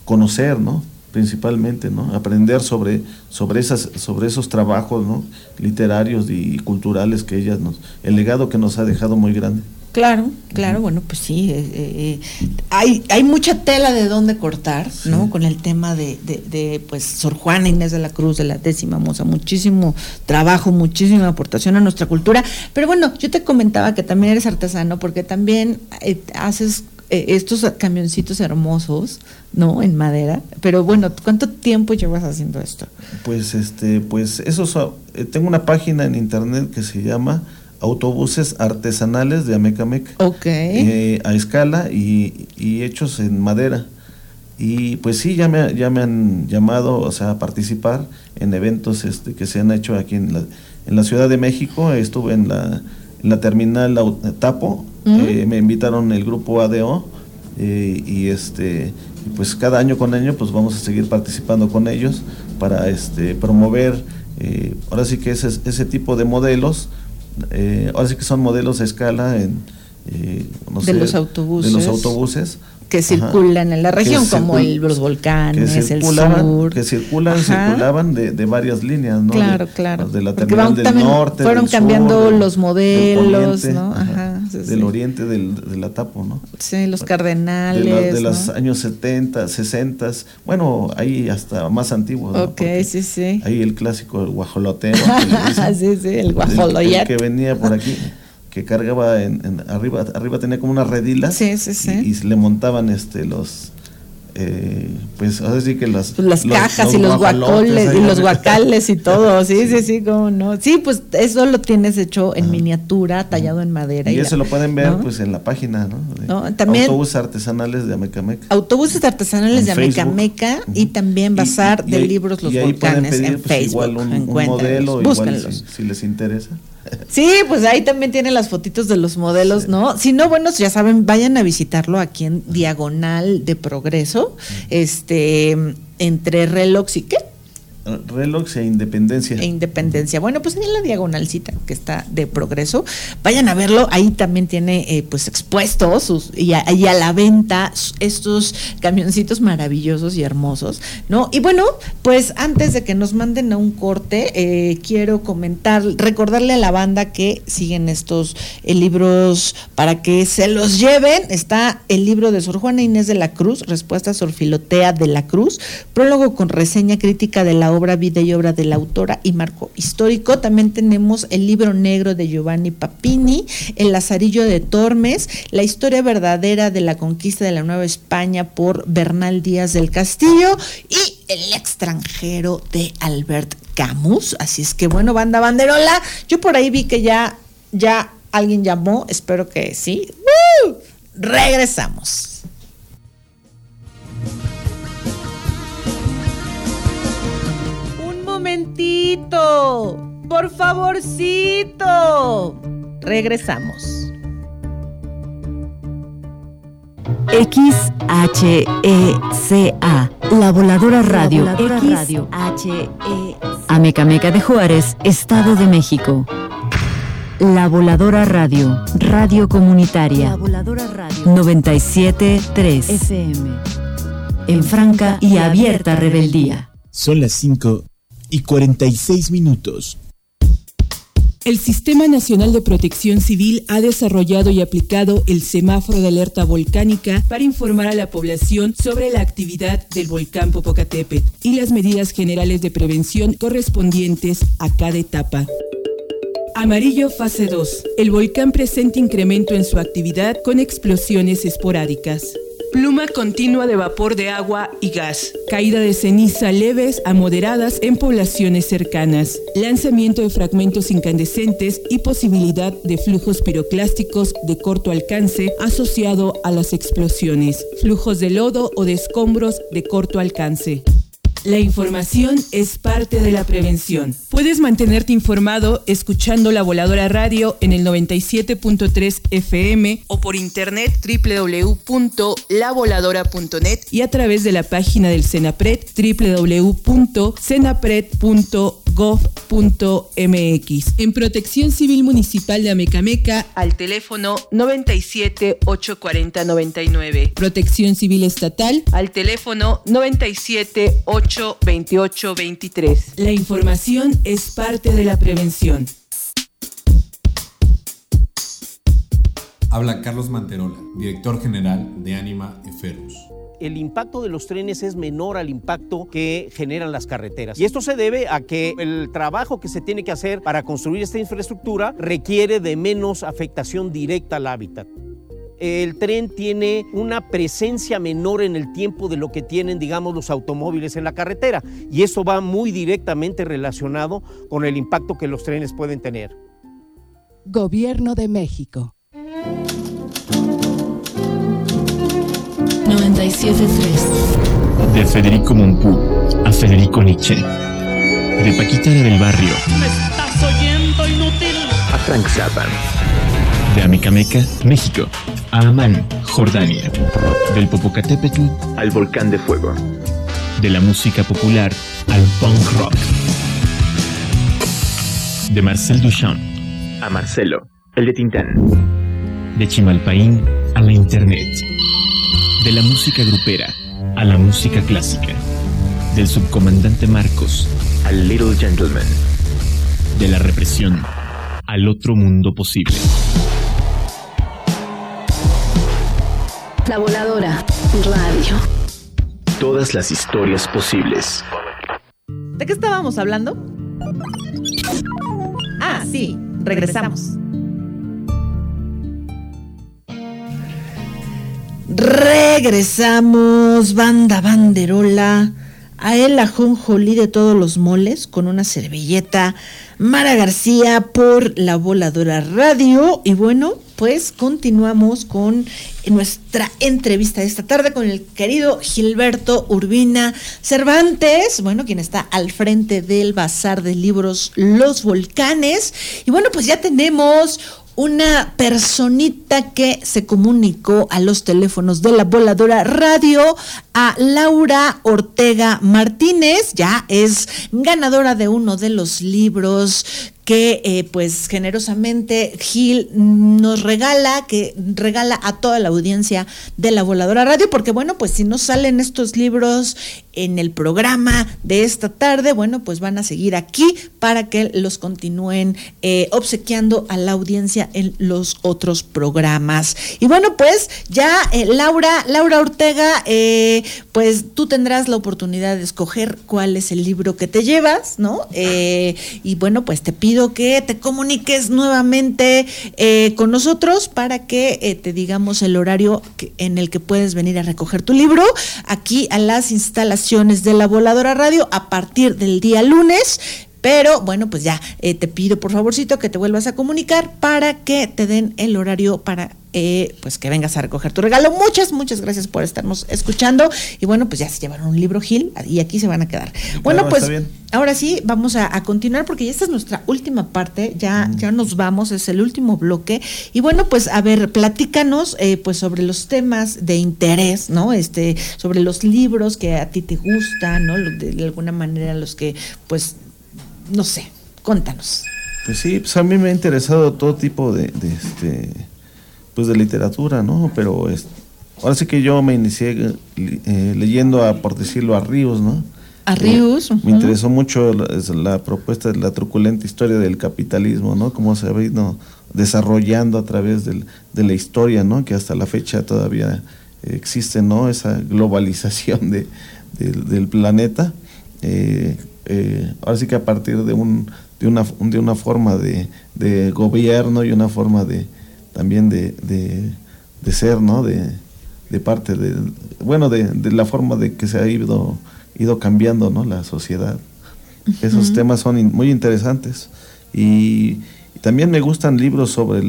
conocer, ¿no? Principalmente, ¿no? Aprender sobre esos trabajos, ¿no? Literarios y culturales que el legado que nos ha dejado muy grande. Claro, bueno, pues sí, hay mucha tela de dónde cortar, sí, ¿no? Con el tema de pues Sor Juana Inés de la Cruz, de la 10ª Moza, muchísimo trabajo, muchísima aportación a nuestra cultura, pero bueno, yo te comentaba que también eres artesano, porque también haces estos camioncitos hermosos, ¿no? En madera, pero bueno, ¿cuánto tiempo llevas haciendo esto? Pues tengo una página en internet que se llama Autobuses Artesanales de Amecameca. Okay. A escala y hechos en madera. Y pues sí, ya me han llamado, o sea, a participar en eventos que se han hecho aquí en la Ciudad de México. Estuve en la terminal Tapo, me invitaron el grupo ADO, y pues cada año con año pues vamos a seguir participando con ellos para promover ahora sí que ese tipo de modelos. Ahora sí que son modelos a escala de los autobuses que circulan en la región, como los volcanes, el sur. Que circulaban de varias líneas, ¿no? Claro. De la terminal del norte, fueron del cambiando sur, los modelos, del poniente, ¿no? Del oriente, de la Tapo, ¿no? Sí, los cardenales. De los años 70, 60, bueno, ahí hasta más antiguos, ¿no? Okay, sí. Ahí el clásico, el guajolotero. Sí, el guajoloyet. El que venía por aquí, que cargaba arriba tenía como una redila. Sí. Y le montaban pues ahora sí que las cajas y los guacoles y los guacales y todo, sí, cómo no. Sí, pues eso lo tienes hecho en miniatura, tallado en madera. Y eso lo pueden ver, ¿no? Pues en la página, ¿no? También Autobuses Artesanales de Amecameca. Autobuses Artesanales de Amecameca, y también Bazar de Libros Los Volcanes pedir, en pues, Facebook. Igual un modelo, igual si les interesa. Sí, pues ahí también tiene las fotitos de los modelos, ¿no? Si no, bueno, ya saben, vayan a visitarlo aquí en Diagonal de Progreso, entre Relox y ¿qué? Relox e Independencia. Bueno, pues en la diagonalcita que está de Progreso, vayan a verlo. Ahí también tiene pues expuestos y a la venta estos camioncitos maravillosos y hermosos, ¿no? Y bueno, pues antes de que nos manden a un corte, quiero recordarle a la banda que siguen estos libros para que se los lleven. Está el libro de Sor Juana Inés de la Cruz, Respuesta a Sor Filotea de la Cruz, prólogo con reseña crítica de la obra, vida y obra de la autora y marco histórico. También tenemos el libro negro de Giovanni Papini, El Lazarillo de Tormes, la historia verdadera de la conquista de la Nueva España por Bernal Díaz del Castillo, y El extranjero de Albert Camus. Así es que bueno, banda banderola, yo por ahí vi que ya alguien llamó, espero que sí. ¡Woo! Regresamos. Momentito, por favorcito. Regresamos. XHECA, La Voladora Radio. Amecameca de Juárez, Estado de México. La Voladora Radio, radio comunitaria. La Voladora Radio 97.3 FM. En franca y abierta rebeldía. Son las 5:46. El Sistema Nacional de Protección Civil ha desarrollado y aplicado el semáforo de alerta volcánica para informar a la población sobre la actividad del volcán Popocatépetl y las medidas generales de prevención correspondientes a cada etapa. Amarillo fase 2. El volcán presenta incremento en su actividad con explosiones esporádicas. Pluma continua de vapor de agua y gas. Caída de ceniza leves a moderadas en poblaciones cercanas. Lanzamiento de fragmentos incandescentes y posibilidad de flujos piroclásticos de corto alcance asociado a las explosiones. Flujos de lodo o de escombros de corto alcance. La información es parte de la prevención. Puedes mantenerte informado escuchando La Voladora Radio en el 97.3 FM o por internet www.lavoladora.net y a través de la página del CENAPRED www.cenapred.gov.mx. En Protección Civil Municipal de Amecameca al teléfono 97 840 99. Protección Civil Estatal al teléfono 97 828 23. La información es parte de la prevención. Habla Carlos Manterola, director general de Anima Eferus. El impacto de los trenes es menor al impacto que generan las carreteras. Y esto se debe a que el trabajo que se tiene que hacer para construir esta infraestructura requiere de menos afectación directa al hábitat. El tren tiene una presencia menor en el tiempo de lo que tienen, digamos, los automóviles en la carretera. Y eso va muy directamente relacionado con el impacto que los trenes pueden tener. Gobierno de México. 97.3. De Federico Mompou a Federico Nietzsche. De Paquita del Barrio. ¿Me estás oyendo, inútil? A Frank Zappa. De Amecameca, México, a Amán, Jordania. Del Popocatépetl al Volcán de Fuego. De la música popular al punk rock. De Marcel Duchamp a Marcelo, el de Tintán. De Chimalpaín a la internet. De la música grupera a la música clásica. Del subcomandante Marcos al Little Gentleman. De la represión al otro mundo posible. La Voladora Radio. Todas las historias posibles. ¿De qué estábamos hablando? Ah, sí, regresamos. Regresamos, banda banderola, a el ajonjolí de todos los moles, con una servilleta, Mara García por La Voladora Radio. Y bueno, pues continuamos con nuestra entrevista de esta tarde con el querido Gilberto Urbina Cervantes, bueno, quien está al frente del Bazar de Libros Los Volcanes. Y bueno, pues ya tenemos una personita que se comunicó a los teléfonos de La Voladora Radio, a Laura Ortega Martínez. Ya es ganadora de uno de los libros que pues generosamente Gil nos regala, que regala a toda la audiencia de La Voladora Radio, porque bueno, pues si no salen estos libros en el programa de esta tarde, bueno, pues van a seguir aquí para que los continúen obsequiando a la audiencia en los otros programas. Y bueno, pues ya Laura Ortega, pues tú tendrás la oportunidad de escoger cuál es el libro que te llevas, ¿no? Y bueno, pues te pido que te comuniques nuevamente con nosotros para que te digamos el horario en el que puedes venir a recoger tu libro aquí a las instalaciones de La Voladora Radio a partir del día lunes. Pero bueno, pues ya te pido por favorcito que te vuelvas a comunicar para que te den el horario para pues que vengas a recoger tu regalo. Muchas gracias por estarnos escuchando. Y bueno, pues ya se llevaron un libro, Gil, y aquí se van a quedar. Claro, bueno, pues ahora sí vamos a continuar porque ya esta es nuestra última parte. Ya nos vamos, es el último bloque. Y bueno, pues a ver, platícanos pues sobre los temas de interés, ¿no? Sobre los libros que a ti te gustan, ¿no? De alguna manera los que pues no sé, cuéntanos. Pues sí, pues a mí me ha interesado todo tipo de pues de literatura, ¿no? Pero ahora sí que yo me inicié leyendo por decirlo, a Ríos, ¿no? A Ríos. Me interesó mucho la propuesta de la truculenta historia del capitalismo, ¿no? Cómo se ha ido desarrollando a través de la historia, ¿no? Que hasta la fecha todavía existe, ¿no? Esa globalización del planeta. Ahora sí que a partir de una forma de gobierno y una forma también de ser, ¿no? De parte de la forma de que se ha ido cambiando, ¿no? La sociedad. Esos temas son muy interesantes y también me gustan libros sobre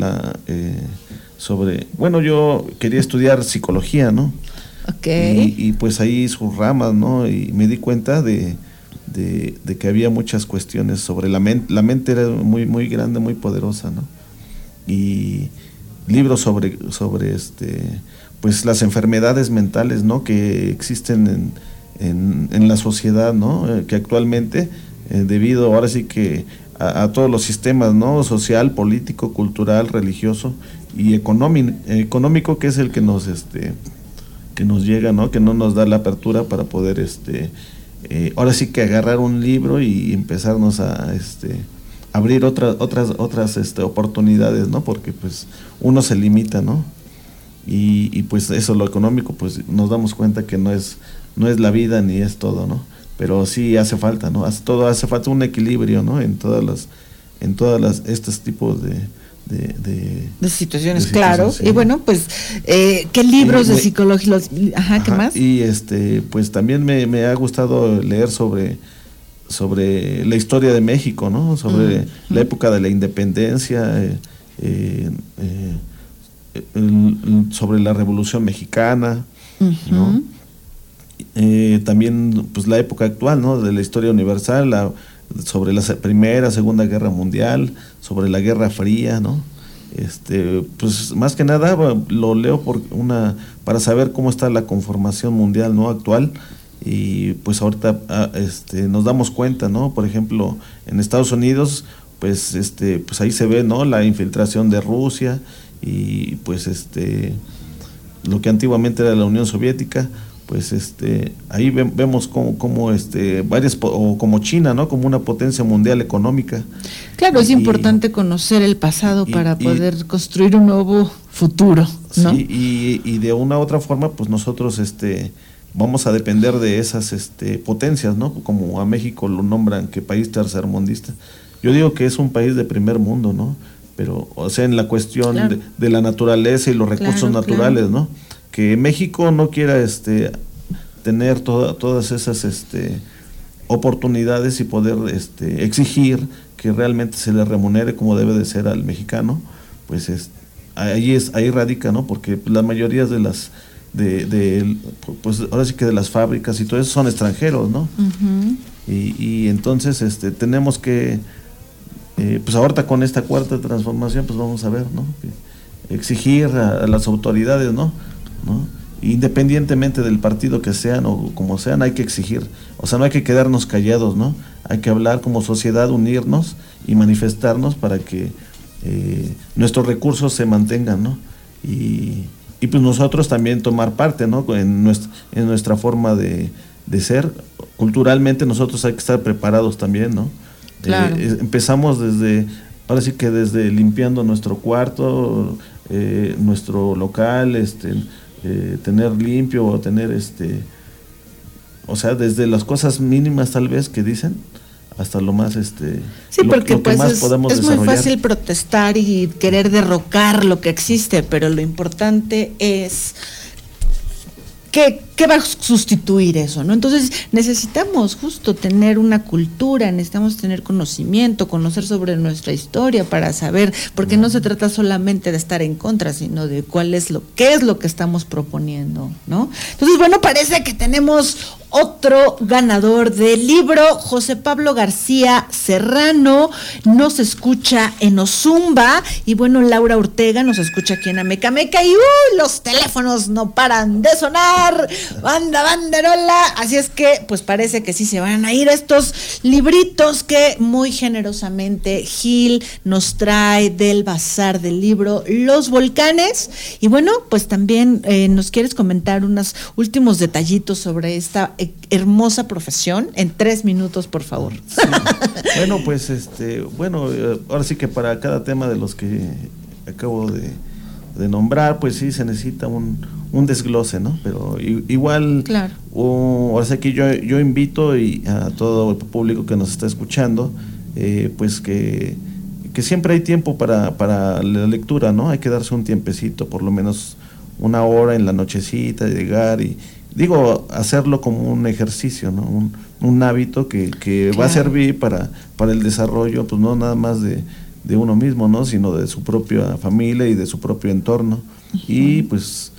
yo quería estudiar psicología, ¿no? Okay. Y pues ahí sus ramas, ¿no? Y me di cuenta de de que había muchas cuestiones sobre la mente era muy, muy grande, muy poderosa, ¿no? Y libros sobre pues las enfermedades mentales, ¿no? Que existen en la sociedad, ¿no? Que actualmente, debido ahora sí que a todos los sistemas, ¿no? Social, político, cultural, religioso y económico, que es el que nos llega, ¿no? Que no nos da la apertura para poder ahora sí que agarrar un libro y empezarnos a abrir otras oportunidades, ¿no? Porque pues uno se limita, ¿no? Y pues eso, lo económico, pues nos damos cuenta que no es la vida ni es todo, ¿no? Pero sí hace falta, ¿no? Hace falta un equilibrio, ¿no? En todas estos tipos de situaciones, claro. Sí. Y bueno, pues, ¿qué libros de psicología? ¿Qué más? Y pues también me ha gustado leer sobre la historia de México, ¿no? Sobre la época de la independencia, sobre la Revolución Mexicana, ¿no? También pues la época actual, ¿no? De la historia universal, sobre la Primera, Segunda Guerra Mundial, sobre la Guerra Fría, ¿no? Pues más que nada lo leo para saber cómo está la conformación mundial, ¿no? Actual. Y pues ahorita nos damos cuenta, ¿no? Por ejemplo, en Estados Unidos, pues pues ahí se ve, ¿no? La infiltración de Rusia y pues lo que antiguamente era la Unión Soviética, pues ahí vemos como varias, o como China, ¿no? Como una potencia mundial económica. Claro, es importante conocer el pasado para poder construir un nuevo futuro, ¿no? Sí, y de una u otra forma, pues nosotros vamos a depender de esas potencias, ¿no? Como a México lo nombran que país tercermundista. Yo digo que es un país de primer mundo, ¿no? Pero, o sea, en la cuestión de la naturaleza y los recursos naturales, ¿no? Que México no quiera tener todas esas oportunidades y poder exigir que realmente se le remunere como debe de ser al mexicano, pues ahí radica, ¿no? Porque la mayoría de las pues ahora sí que de las fábricas y todo eso son extranjeros, ¿no? Y entonces tenemos que pues ahorita con esta cuarta transformación pues vamos a ver, ¿no? Exigir a las autoridades, ¿no? Independientemente del partido que sean o como sean, hay que exigir, o sea, no hay que quedarnos callados, ¿no? Hay que hablar como sociedad, unirnos y manifestarnos para que nuestros recursos se mantengan, ¿no? Y pues nosotros también tomar parte, ¿no? En nuestra forma de ser. Culturalmente nosotros hay que estar preparados también, ¿no? Claro. Empezamos ahora sí que desde limpiando nuestro cuarto, nuestro local, tener limpio, o tener o sea, desde las cosas mínimas tal vez que dicen hasta lo más sí, porque lo que pues más podemos es muy desarrollar. fácil protestar y querer derrocar lo que existe, pero lo importante es ¿qué va a sustituir eso, ¿no? Entonces necesitamos justo tener una cultura, necesitamos tener conocimiento, conocer sobre nuestra historia para saber, porque no se trata solamente de estar en contra, sino de qué es lo que estamos proponiendo, ¿no? Entonces, bueno, parece que tenemos otro ganador del libro, José Pablo García Serrano, nos escucha en Ozumba, y bueno, Laura Ortega nos escucha aquí en Amecameca, y los teléfonos no paran de sonar, banderola, así es que pues parece que sí se van a ir estos libritos que muy generosamente Gil nos trae del bazar del libro Los Volcanes. Y bueno, pues también nos quieres comentar unos últimos detallitos sobre esta hermosa profesión en 3 minutos, por favor. Sí. Bueno, pues ahora sí que para cada tema de los que acabo de nombrar, pues sí se necesita un desglose, ¿no? Pero igual, claro. Ahora sí que yo invito a todo el público que nos está escuchando, pues que siempre hay tiempo para la lectura, ¿no? Hay que darse un tiempecito, por lo menos 1 hora en la nochecita, llegar y hacerlo como un ejercicio, ¿no? Un hábito que claro, va a servir para el desarrollo, pues no nada más de uno mismo, ¿no? Sino de su propia familia y de su propio entorno. Y pues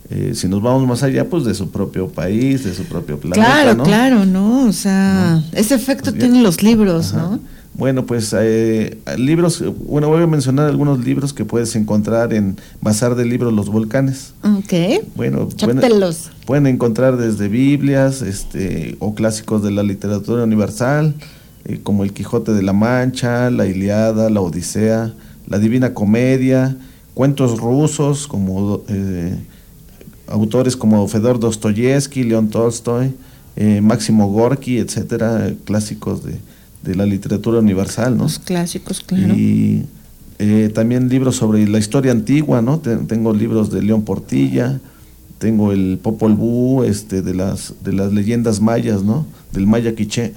Si nos vamos más allá, pues de su propio país, de su propio planeta, claro, ¿no? Claro, ¿no? O sea, ese efecto pues tienen los libros, ajá. ¿no? Bueno, pues libros, bueno, voy a mencionar algunos libros que puedes encontrar en Bazar de Libros Los Volcanes. Ok. Bueno, pueden encontrar desde Biblias, o clásicos de la literatura universal, como El Quijote de la Mancha, la Ilíada, la Odisea, la Divina Comedia, cuentos rusos como autores como Fedor Dostoyevsky, León Tolstoy, Máximo Gorki, etcétera, clásicos de la literatura universal, ¿no? Los clásicos, claro. Y también libros sobre la historia antigua, ¿no? Tengo libros de León Portilla, tengo el Popol Vuh, de las leyendas mayas, ¿no? Del Maya Quiché.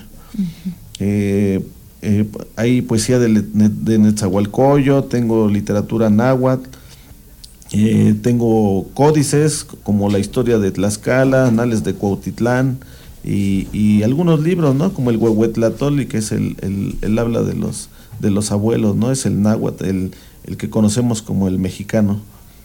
Hay poesía de Netzahualcoyo, tengo literatura náhuatl, tengo códices como la historia de Tlaxcala, Anales de Cuautitlán y algunos libros, ¿no? Como el Huehuetlatoli, que es el habla de los abuelos, ¿no? Es el náhuatl, el que conocemos como el mexicano.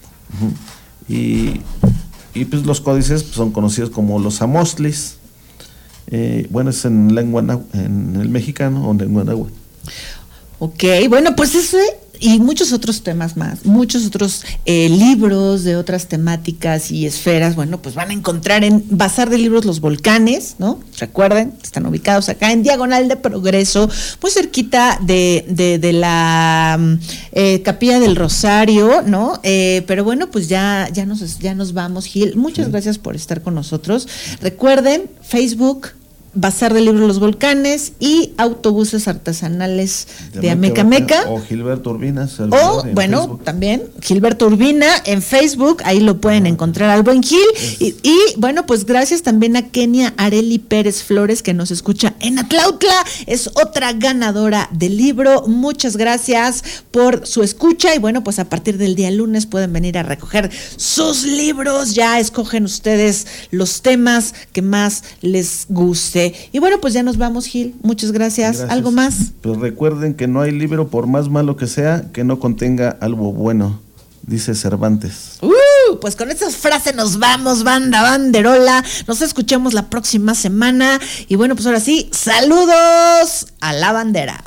Y pues los códices pues, son conocidos como los amostlis. Bueno, es en lengua en el mexicano o en lengua náhuatl. Ok, bueno, pues ese y muchos otros temas más, muchos otros libros de otras temáticas y esferas, bueno, pues van a encontrar en Bazar de Libros Los Volcanes, ¿no? Recuerden, están ubicados acá en Diagonal de Progreso, muy cerquita de la Capilla del Rosario, ¿no? Pero bueno, pues ya nos vamos, Gil. Muchas gracias por estar con nosotros. Recuerden, Facebook, Bazar de Libros Los Volcanes y Autobuses Artesanales de Amecameca. O Gilberto Urbina. O, bueno, Facebook. También Gilberto Urbina en Facebook, ahí lo pueden encontrar al buen Gil. Y bueno, pues gracias también a Kenia Areli Pérez Flores, que nos escucha en Atlautla, es otra ganadora del libro. Muchas gracias por su escucha y bueno, pues a partir del día lunes pueden venir a recoger sus libros, ya escogen ustedes los temas que más les guste. Y bueno, pues ya nos vamos, Gil. Muchas gracias. ¿Algo más? Pues recuerden que no hay libro, por más malo que sea, que no contenga algo bueno, dice Cervantes. Pues con esa frase nos vamos, banda banderola. Nos escuchamos la próxima semana. Y bueno, pues ahora sí, saludos a la bandera.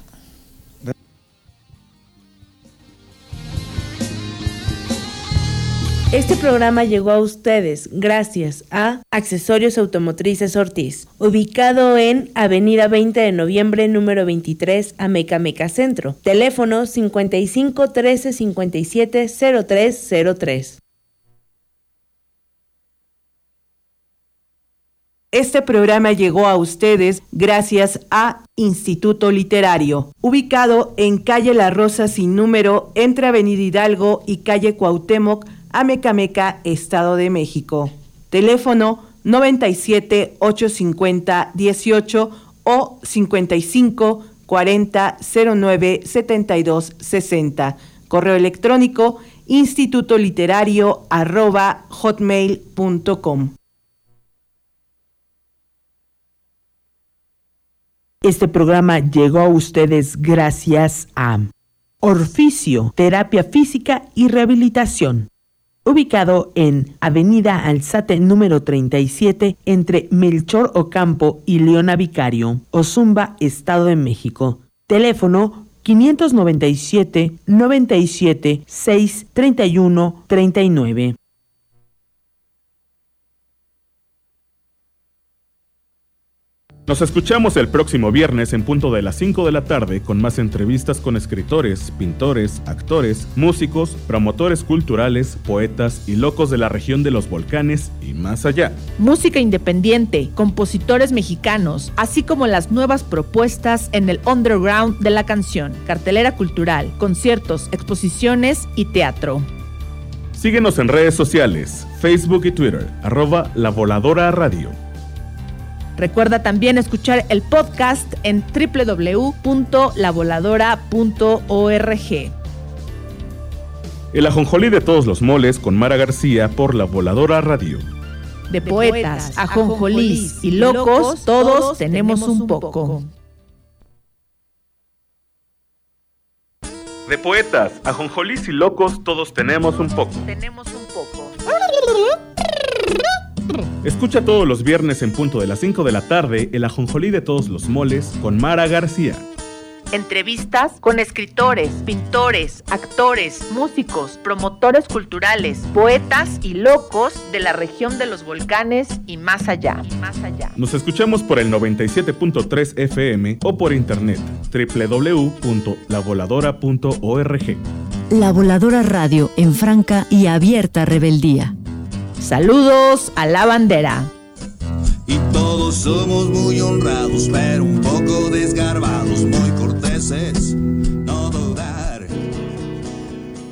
Este programa llegó a ustedes gracias a Accesorios Automotrices Ortiz, ubicado en Avenida 20 de Noviembre, número 23, Amecameca Centro. Teléfono 55 13 57 0303. Este programa llegó a ustedes gracias a Instituto Literario, ubicado en Calle La Rosa sin número, entre Avenida Hidalgo y Calle Cuauhtémoc, Amecameca, Estado de México. Teléfono 97 850 18 o 55 40 09 72 60. Correo electrónico institutoliterario@hotmail.com. Este programa llegó a ustedes gracias a Orficio, Terapia Física y Rehabilitación, ubicado en Avenida Alzate número 37, entre Melchor Ocampo y Leona Vicario, Ozumba, Estado de México. Teléfono 597 97 6 31 39. Nos escuchamos el próximo viernes en punto de las 5 de la tarde con más entrevistas con escritores, pintores, actores, músicos, promotores culturales, poetas y locos de la región de los volcanes y más allá. Música independiente, compositores mexicanos, así como las nuevas propuestas en el underground de la canción, cartelera cultural, conciertos, exposiciones y teatro. Síguenos en redes sociales, Facebook y Twitter, @lavoladora_radio. Recuerda también escuchar el podcast en www.lavoladora.org. El ajonjolí de todos los moles con Mara García por La Voladora Radio. De poetas, ajonjolís y locos, todos tenemos un poco. De poetas, ajonjolís y locos, todos tenemos un poco. Tenemos un poco. Escucha todos los viernes en punto de las 5 de la tarde el ajonjolí de todos los moles con Mara García. Entrevistas con escritores, pintores, actores, músicos, promotores culturales, poetas y locos de la región de los volcanes y más allá. Nos escuchamos por el 97.3 FM o por internet www.lavoladora.org. La Voladora Radio en franca y abierta rebeldía. Saludos a la bandera. Y todos somos muy honrados, pero un poco desgarbados, muy corteses,